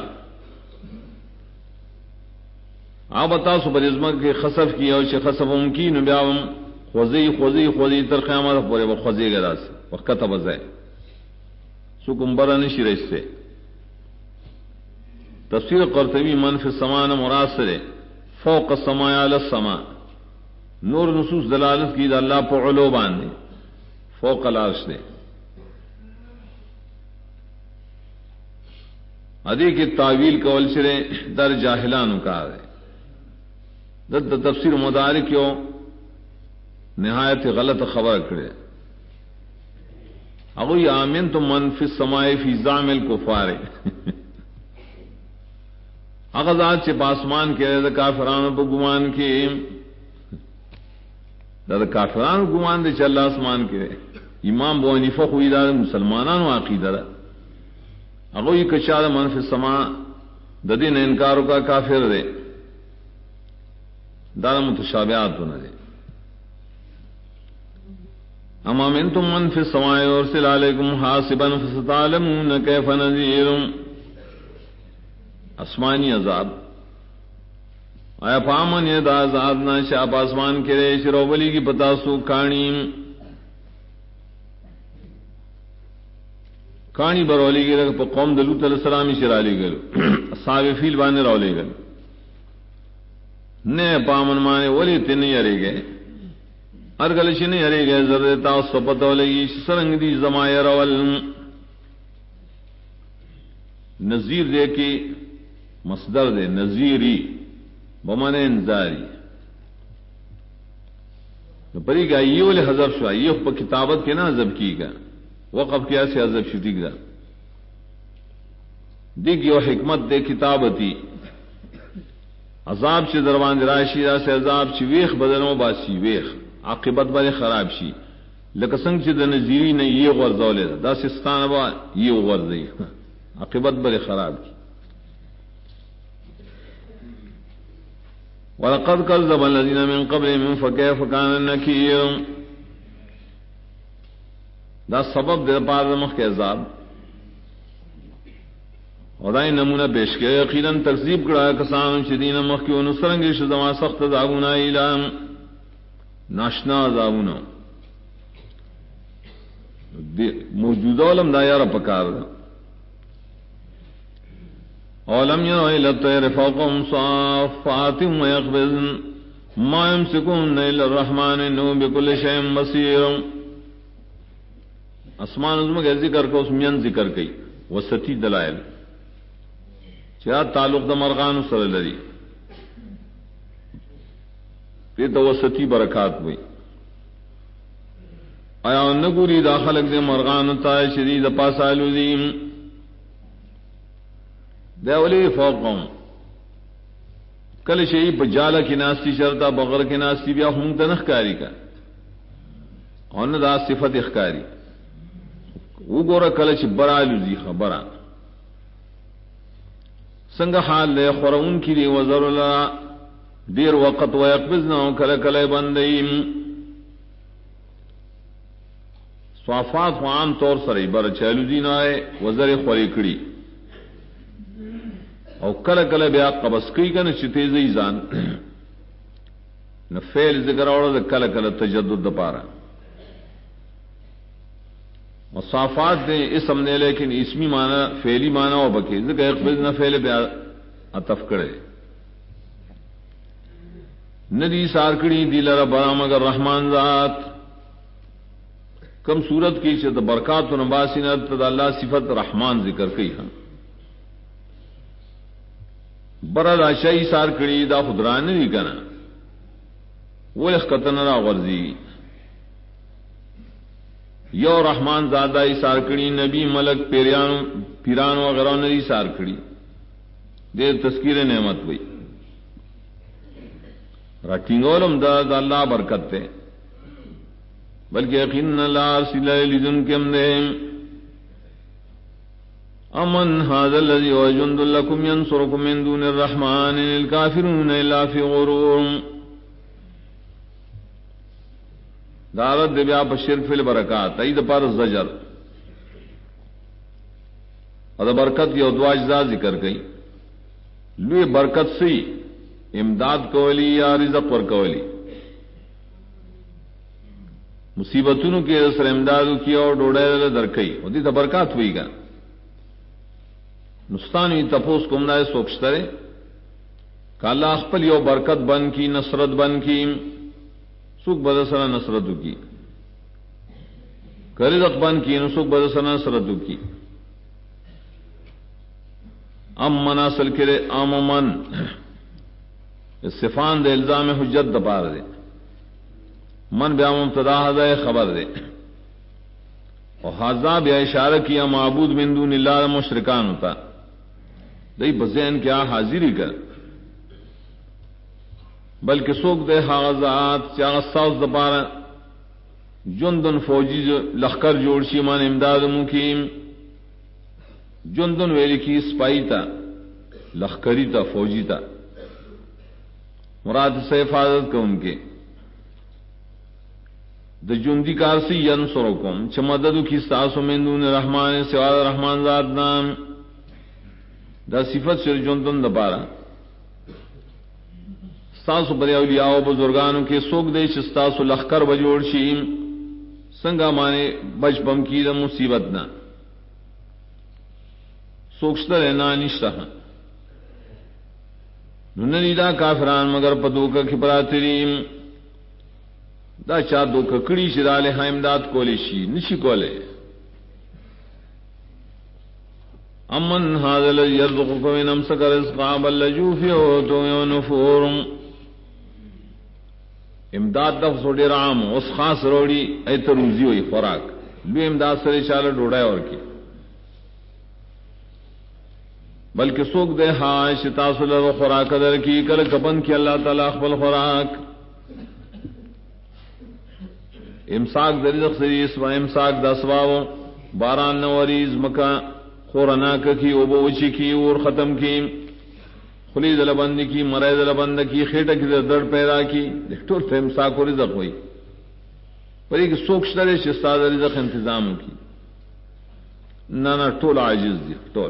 آبتا سو برزمک کے خصف کی اور چی خصف ہم کی نبیاوم خوزی تر قیامت پورے وہ خوزی گراس وقت بزائے سکم برن شرش سے تفسیر قرطبی من فی السماء مراد سے فوق السماء علی السماء نور نصوص دلالت کی اللہ پر علو باندھے فوق العرش دے ادی کی تعویل قول شرے در جاہلان کا ہے دد تفسیر مدارک کیوں نہایت غلط خبر کرے اگوی آمین تو من فی السماء فی زعم الکفار اغزاد سے پاسمان کے رد کافران پہ گمان کے رد کافران گمان دے چل آسمان کے امام بو حنیفہ خوی دار مسلمانان عقیدہ دا اگوی کچار من فی السماء ددین انکاروں کا کافر دے دار متشابہات نہ دے اما منتم من فی السماء یرسل علیکم حاسبا فستعلمون کیف نذیر آسمانی عذاب آیا پامن یہ دا عذاب نہ شاپ آسمان کے رے شروبلی کی پتاسو کانی برولی گل پا قوم دلوت علیہ السلام شرالی گل اصحاب فیل بانے رولی گل نے پامن مانے ولی تنی ارے گئے ہر گلش نہیں ارے گئے ذرتا سپتو لگی سرنگ دی زمائے رول نذیر دے کی مصدر دے نذیری بمانے انذاری پری گا یہ والے حذف شو یہ کتابت کے نا حذف کی گا وقف کیا سے حذف شدی گا دیکھ یہ حکمت دے کتابتی عذاب سے دروان راشی را سے عذاب چی ویخ بدنوں باسی ویخ عاقبت بڑے خراب شی لکسنگ چی دا نذیری نے یہ غرزو لے دا سستان با یہ غرزی عاقبت بڑے خراب کی وَلَقَدْ كَذَّبَ الَّذِينَ مِن قَبْلِهِمْ فَكَيْفَ كَانَ نَكِيرٌ دا سبب دے پار مخ کے عذاب خدای نمونہ پیش کیا یقیناً تکذیب کرا کسان شدین مخ کی نصرنگی شدما سخت عذابنا اعلان ناشنا عذابنا موجودہ علم دا یار پکار دا اولم يروا الى الطير فوقهم صافات ويقبضن ما يمسكون الا الرحمن انه بكل شيء بصير اسمان عظم کے ذکر کو اس میں ذکر کی وسطی دلائل کیا تعلق د مرغان سره لري یہ تو وسطی برکات ہوئی آیا نگوری داخلك دے مرغان تا شدید پاسالو دیم دیولی فوقهم کل شئی بجالا کی ناستی شرطا بغر کی ناستی بیا ہم تنخ کاری کا اور دا صفت اخکاری وہ گورا کل چھ برا لزی خبرا سنگ حال لے خورون کی دی وزر اللہ دیر وقت ویقبضنا کل کل بندیم صافات و عام طور سرائی بر چالو دین آئے وزر خوری کڑی او کل کل بیا قبض کی کن چتیزی زان نفیل ذکر اوڑا کل کل تجدد پارا مصافات دے اسم نے لیکن اسمی معنی فعلی معنی و بکی ذکر اقبض نہ فعل بیا عطف کرے ندی سارکڑی دی لرا برا مگر رحمان ذات کم صورت کی چھتا برکات و نباسینت تدا اللہ صفت رحمان ذکر کی ہاں برا راشائی سار کڑی دا خدران نہیں کنا وہ اخقتن را غرزی یو رحمان زادہ سار کڑی نبی ملک پیران وغیرہ نری سار کڑی دے تذکیر نعمت ہوئی رٹنگولم دا اللہ برکت تے بلکہ یقین اللہ ارسل لذن کم دے امن هذا الذي هو جند لكم ينصركم من دون الرحمن ان الكافرون الا في غرور. دارت بیا بشرک فی البرکات اید پر زجر اور برکت یہ دو اجزاء ذکر گئی. لوی برکت سی امداد کولی یا رزق ور کولی مصیبتوں کے سر امداد کیا اور ڈوڑے درکئی ہوتی تو برکات ہوئی گا. نستانی تپوس کمنا سوکشترے کالا اخپل یو برکت بن کی نصرت بن کی سکھ بدسنا نصرت کی کرزق بن کی سکھ بدسنا نصرت کی. ام مناسل کرے ام من صفان دے الزام حجت دپار دے من بیا مبتدا ہے خبر دے اور حاضہ بیا اشارہ کیا معبود من دون اللہ مشرکان ہوتا دئی بزین کیا حاضری کر بلکہ سوک دے حاضات چاغستاؤس دپارا جندن فوجی لخکر جوڑ شی مان امداد مقیم جندن ویلی کی سپائی تا لخکری تا فوجی تا مراد سے حفاظت کو ان کے د جندی کار سی ینصرکم چ مدد کی ساسو من دون رحمان سوا رحمان ذات نام دا صفت سر جندن دپارا ساسو بر اولیاء و بزرگانوں کے سوک دے چستاسو لخکر بجوڑ شیم سنگا مانے بچ بم کی دا مصیبت نہ سوکشتر نا نشتہ ننی دا کافران مگر پدوکا کپراتریم دا چا دو ککڑی شدال امداد کولی شی نشی کولے. امن هذا الذي يرزقكم من امسك رزقا بل لجوا في عتو ونفور. امداد لفظ ډیر عام اوس خاص روڑی ایت روزی ہوئی خوراک لو امداد سره چاله ډوډۍ ورکی بلکہ سوک دے ہاں شتاسل و خوراک در کی کل کبن کی اللہ تعالی خپل خوراک امساک در رزق سریس و امساک دسواو باران نوریز مکا خورناک کی اوبوچی کی اور ختم کی خلی دلبند کی مرے دلبند کی خیٹہ کی درد پیدا کی ٹول سے امساک و رزق ہوئی پر ایک سوکشتر شستاد رزق انتظام کی نانا ٹول عاجز دی ٹول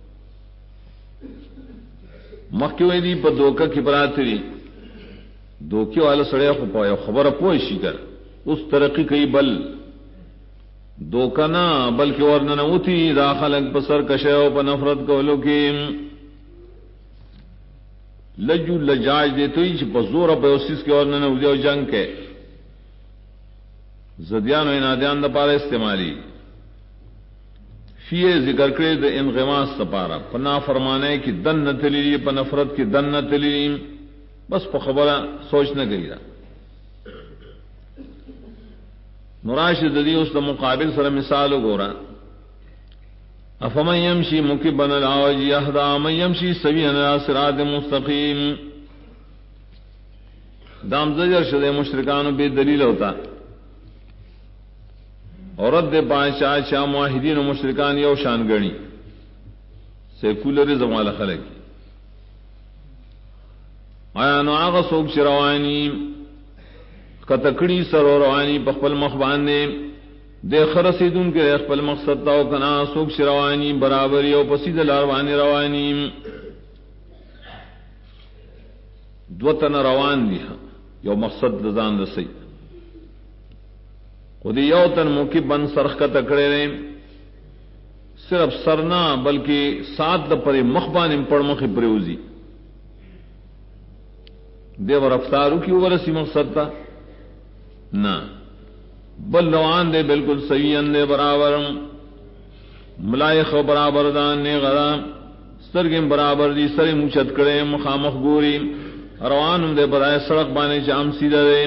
مخکوی دی پا دوکا کی براتری دوکی والا سڑیا خو پایا خبر پوئی شی کر اس ترقی کئی بل دوکا نا بلکہ ورننا اوتی داخلق پسر کشیو پا نفرت کولو کی لجو لجاج دیتوی چی پا زورا پا اسیس کے ورننا اوزیو جنگ کے زدیان و انادیان دا پارا استعمالی فیے ذکر کرے دا انغماس سپارا پنا فرمانے کی دن نہ تلی پا نفرت کی دن نہ تلی بس پا خبرہ سوچ نہ گئی دا نراش ددی اس دا مقابل سر مثال گورا افمن یمشی مکبن العوج یہدا من یمشی سویان علی صراط مستقیم. دام زجر شدے مشرکانو بے دلیل ہوتا اور رد بادشاہ شاہ معاہدین و مشرکان یو شان گڑی سیکولرزم والا خلق آیا نو آغا سوک چروانی کتکڑی سر و روانی پخپل مخبان نے دے خرسیدون کے اخپل مقصد تاو کنا سوک چروانی برابر یو پسید لاروانی روانی دوتن روان دی یو مقصد دزان رسی خودی یو تن موکی بن سرخ کا تکڑے رہے صرف سرنا بلکہ سات دا پری مخبان امپڑ مخی پریوزی دے و رفتارو کی ورسی مقصد تا نا بل روان دے بالکل سویان دے برابر ملائخ و برابر دان نے غدا سرگم برابر دی سر موچت کڑے مخامخ گوری روان دے برائے سڑک بانے چام سیدہ دے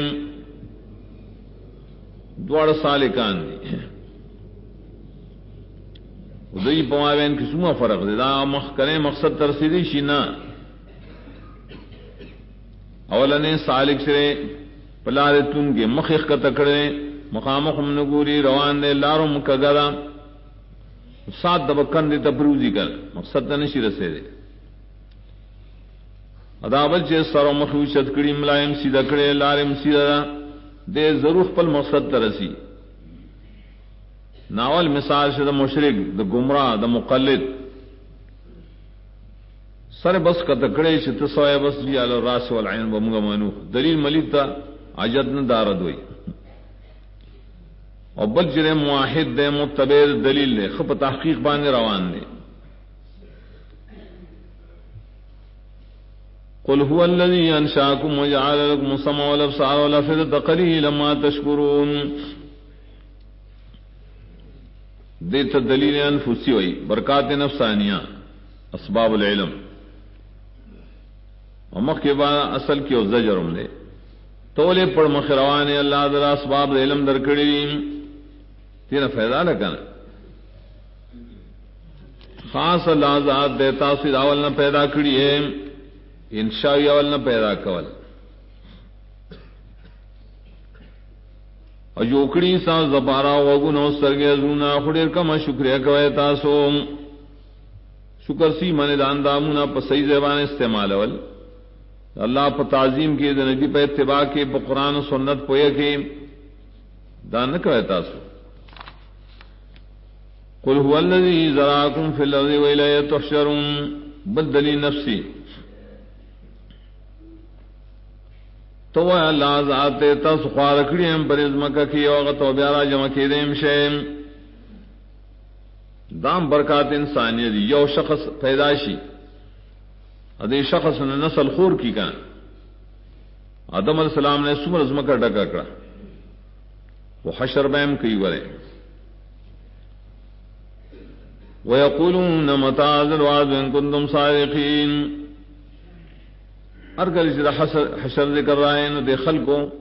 دوڑ سالکان دی ادئی پوائن کسما فرق دے دا مخ کریں مقصد ترسیدی شینا اولنے سالک سے پلارے تن کے مخ کا تکڑے مقامخ منگوری روان دے لارو مکگرا سات دبکن دے تبروزی کر مقصد ته نشي رسیدي ادابل چې سره مخوشت کړي ملایم سیده کړي لارم سیده دے ضرور خپل مقصد ته رسی ناول مثال شه د مشرک د گمراه د مقلد سر بس کته کړي چې تسوی بس دی ال راس والعين ومغه منو دلیل ملید تا عجد نه دار دوی او بل جره موحد دے متبع دلیل دے خپ تحقیق باندې روان دي قل هو الذي انشاكم وجعل لكم السمع والابصار والافئده قليلا ما تشكرون دیت دلیل انفسی ہوئی برکات نفسانیہ اسباب العلم ومخ کے بعد اصل کی او زجرم دے تولے پڑ مخروان اللہ در اسباب علم در کڑی تیرا فائدہ لکن خاص اللہ ذات دیتا سید اول نہ پیدا کڑی ہے انشاء اول نہ پیدا کول او جوکڑی سا زبارا وگنو سرگے زونا خڑیر کم شکریہ کوئے تاسو شکر سی من دان دامونا پا صحیح زبان استعمال اول اللہ پا تعظیم کی نبی پا اتباع کے پا قرآن و سنت پویا کے دان نہ کوئے تاسو قل هو الذی ذراکم فی الارض و الیہ تحشرون بدلی نفسی تو اللہ ذات تاسو خوار کړی هم پر ازمکه کې او غته بیا را جمع کړي شیم دام برکات انسانیت یو شخص پیدائشی ادي شخص نے نسل خور کی کان آدم علیہ السلام نے سمر ازمکه ډکا کړه وہ حشر بهم کوي وره ويقولون متى هذا الوعد ان كنتم صادقين ارگل حشر ذکر رہے ہیں دے خلقوں